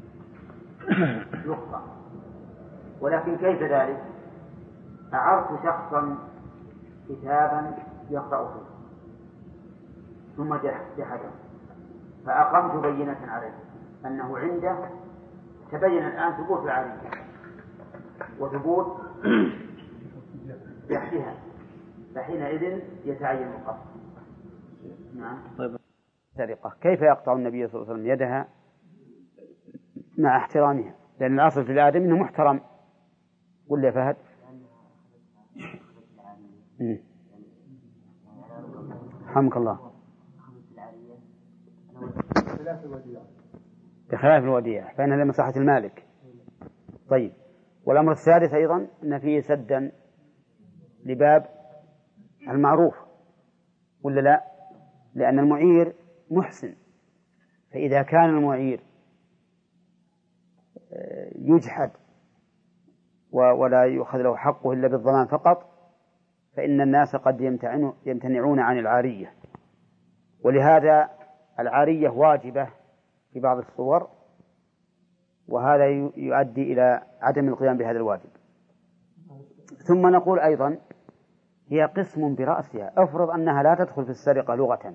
يقطع، ولكن كيف ذلك؟ أعرت شخصا كتابا يقرأ فيه ثم جحده، فأقمت بينة عليه أنه عنده تبين الآن ثبوت العارية وثبوت جحدها، فحينئذ يتعين القطع. نعم. طيب سرقة كيف يقطع النبي صلى الله عليه وسلم يدها مع احترامها؟ لأن الأصل في الآدم أنه محترم. قل لي فهد. رحمك الله. بخلاف الوديعة فإنها لمصلحة المالك. طيب، والأمر السادس أيضا أن فيه سدا لباب المعروف، ولا لا؟ لأن المعير محسن، فإذا كان المعير يجحد ولا يؤخذ له حقه إلا بالضمان فقط، فإن الناس قد يمتنعون عن العارية. ولهذا العارية واجبة في بعض الصور، وهذا يؤدي إلى عدم القيام بهذا الواجب. ثم نقول أيضا هي قسم برأسها. أفرض أنها لا تدخل في السرقة لغة،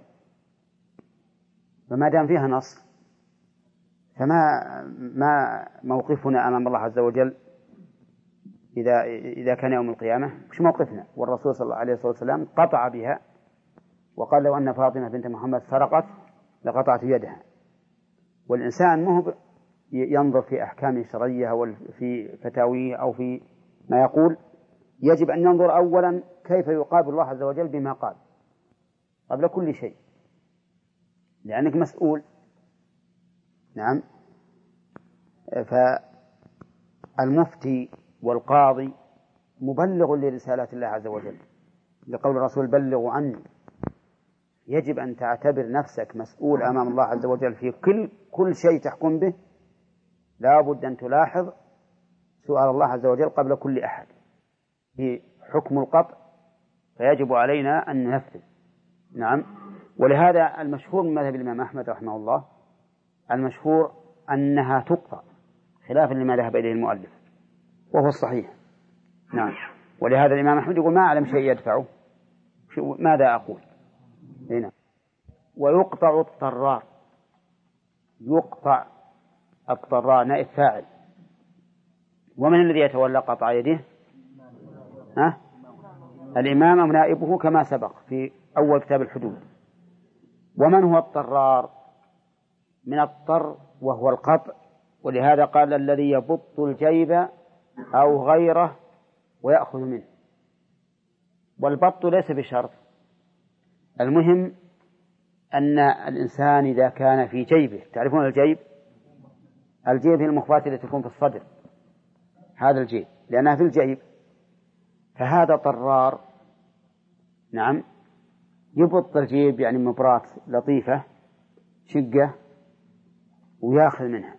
فما دام فيها نص فما ما موقفنا أمام الله عز وجل إذا إذا كان يوم القيامة؟ مش موقفنا؟ والرسول صلى الله عليه وسلم قطع بها وقال لو أن فاطمة بنت محمد سرقت لقطعت يدها. والإنسان مهب ينظر في أحكام شرعية أو في فتاويه أو في ما يقول، يجب أن ينظر أولا كيف يقابل الله عز وجل بما قال قبل كل شيء، لأنك مسؤول. نعم. فالمفتي والقاضي مبلغ لرسالات الله عز وجل، لقول الرسول بلغوا عني. يجب أن تعتبر نفسك مسؤول أمام الله عز وجل في كل كل شيء تحكم به. لا بد أن تلاحظ سؤال الله عز وجل قبل كل أحد في حكم القطع، فيجب علينا أن ننفذ. نعم. ولهذا المشهور من مذهب الإمام أحمد رحمه الله، المشهور أنها تقطع خلافا لما ذهب إليه المؤلف، وهو الصحيح. نعم. ولهذا الإمام أحمد يقول ما أعلم شيء يدفعه، ماذا أقول هنا؟ ويقطع الطرار. يقطع الطرار نائب فاعل. ومن الذي يتولى قطع يده؟ ها؟ الإمام أو نائبه كما سبق في أول كتاب الحدود. ومن هو الطرار؟ من الطر وهو القطع. ولهذا قال الذي يبط الجيب أو غيره ويأخذ منه. والبط ليس بشرط، المهم أن الإنسان إذا كان في جيبه، تعرفون الجيب؟ الجيب هي المخفاة التي تكون في الصدر، هذا الجيب لأنها في الجيب، فهذا طرار. نعم. يبط الجيب يعني مبراة لطيفة شقة ويأخذ منها،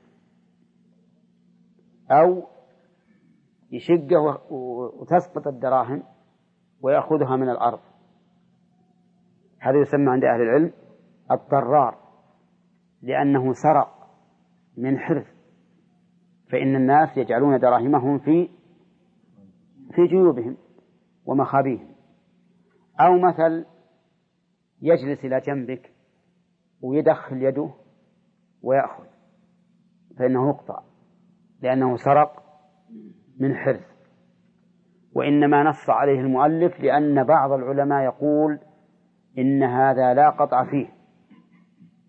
أو يشقه وتسقط الدراهم ويأخذها من الأرض. هذا يسمى عند أهل العلم الطرار، لأنه سرق من حرز، فإن الناس يجعلون دراهمهم في في جيوبهم ومخابيهم. أو مثل يجلس إلى جنبك ويدخل يده ويأخذ، فإنه يقطع لأنه سرق من حرز. وإنما نص عليه المؤلف لأن بعض العلماء يقول إن هذا لا قطع فيه،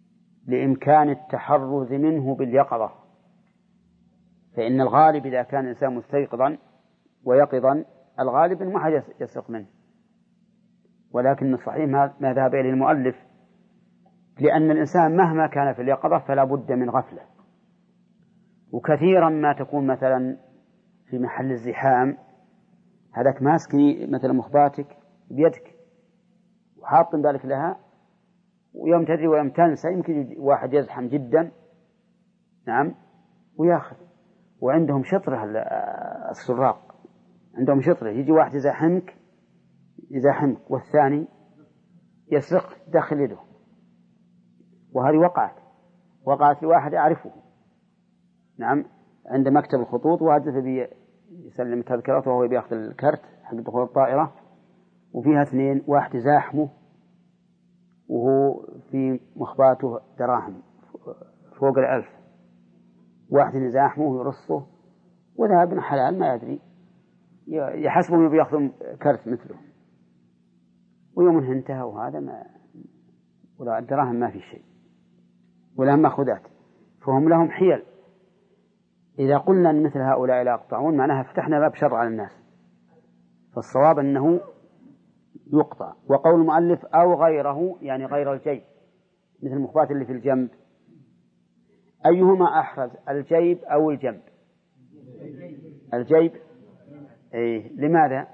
لإمكان التحرز منه باليقظة، فإن الغالب إذا كان الإنسان مستيقظا ويقظا الغالب أن ما حد يسرق منه، ولكن الصحيح ما ذهب إليه المؤلف، لأن الإنسان مهما كان في اليقظة فلا بد من غفلة، وكثيرا ما تكون مثلا في محل الزحام هذاك ماسك مثلا مخباتك بيدك وحاط بالك لها، ويوم تدري ويوم تنسى يمكن واحد يزحم جدا نعم وياخذ. وعندهم شطرة السراق، عندهم شطرة، يجي واحد يزاحمك يزاحمك والثاني يسرق داخل يده. وهذه وقعت وقعت لواحد أعرفه نعم عند مكتب الخطوط، واحد بي يسلم تذكرته وهو بيأخذ الكرت حق دخول الطائرة، وفيها اثنين، واحد زاحمه وهو في مخباته دراهم فوق الألف، واحد يزاحمه ويرصه، وذهب ابن حلال ما يدري يحسبه بيأخذ كرت مثله، ويوم انتهى وهذا ما ولا الدراهم ما في شيء ولا مأخذات. فهم لهم حيل. إذا قلنا أن مثل هؤلاء لا يقطعون معناها فتحنا باب شر على الناس، فالصواب أنه يقطع. وقول المؤلف أو غيره يعني غير الجيب، مثل المخبات اللي في الجنب، أيهما أحرز الجيب أو الجنب؟ الجيب. إيه لماذا؟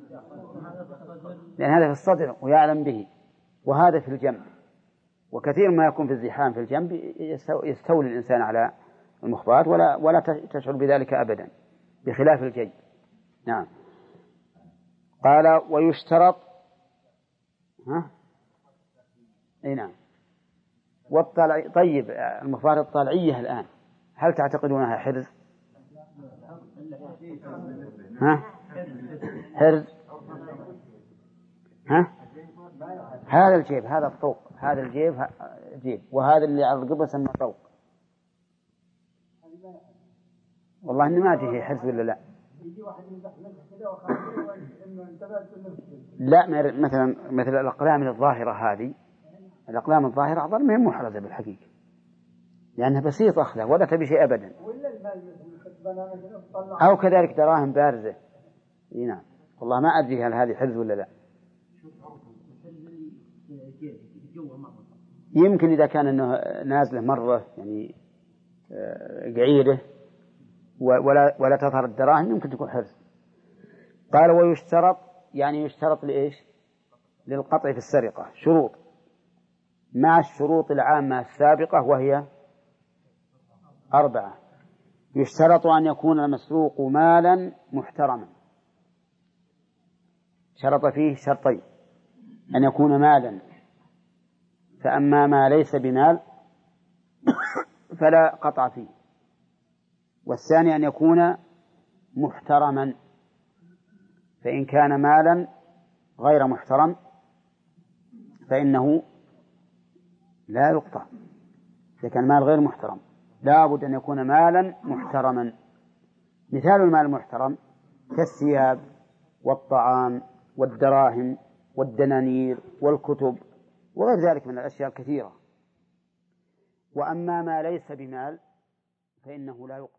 لأن هذا في الصدر ويعلم به، وهذا في الجنب، وكثير ما يكون في الزحام في الجنب يستولي الإنسان على المخبات ولا ولا تشعر بذلك أبدا، بخلاف الجيب. نعم. قال ويشترط ها اي نعم والطلع. طيب المخبات الطلعية الآن هل تعتقدونها حرز؟ ها حرز؟ ها هذا الجيب هذا الطوق، هذا الجيب جيب، وهذا اللي على القبة سمى طوق. والله إني ما أدري هي حرز ولا لا. لا مثلا مثل الأقلام الظاهرة هذه، الأقلام الظاهرة أظن ما هي محرزة بالحقيقة، لأنها بسيطة أخذها ولا تبي شيء أبدا. أو كذلك دراهم بارزة. نعم والله ما أدري هل هذه حرز ولا لا. يمكن إذا كان إنه نازله مرة يعني قعيدة ولا ولا تظهر الدراهم يمكن تكون حرز. قال ويشترط يعني يشترط لإيش؟ للقطع في السرقة شروط مع الشروط العامة السابقة وهي أربعة. يشترط أن يكون المسروق مالا محترما، شرط فيه شرطين: أن يكون مالا، فأما ما ليس بمال فلا قطع فيه، والثاني أن يكون محترما، فإن كان مالا غير محترم فإنه لا يقطع. إذا كان مال غير محترم لا بد أن يكون مالا محترما. مثال المال المحترم كالثياب والطعام والدراهم والدنانير والكتب وغير ذلك من الأشياء الكثيرة. وأما ما ليس بمال فإنه لا يقطع.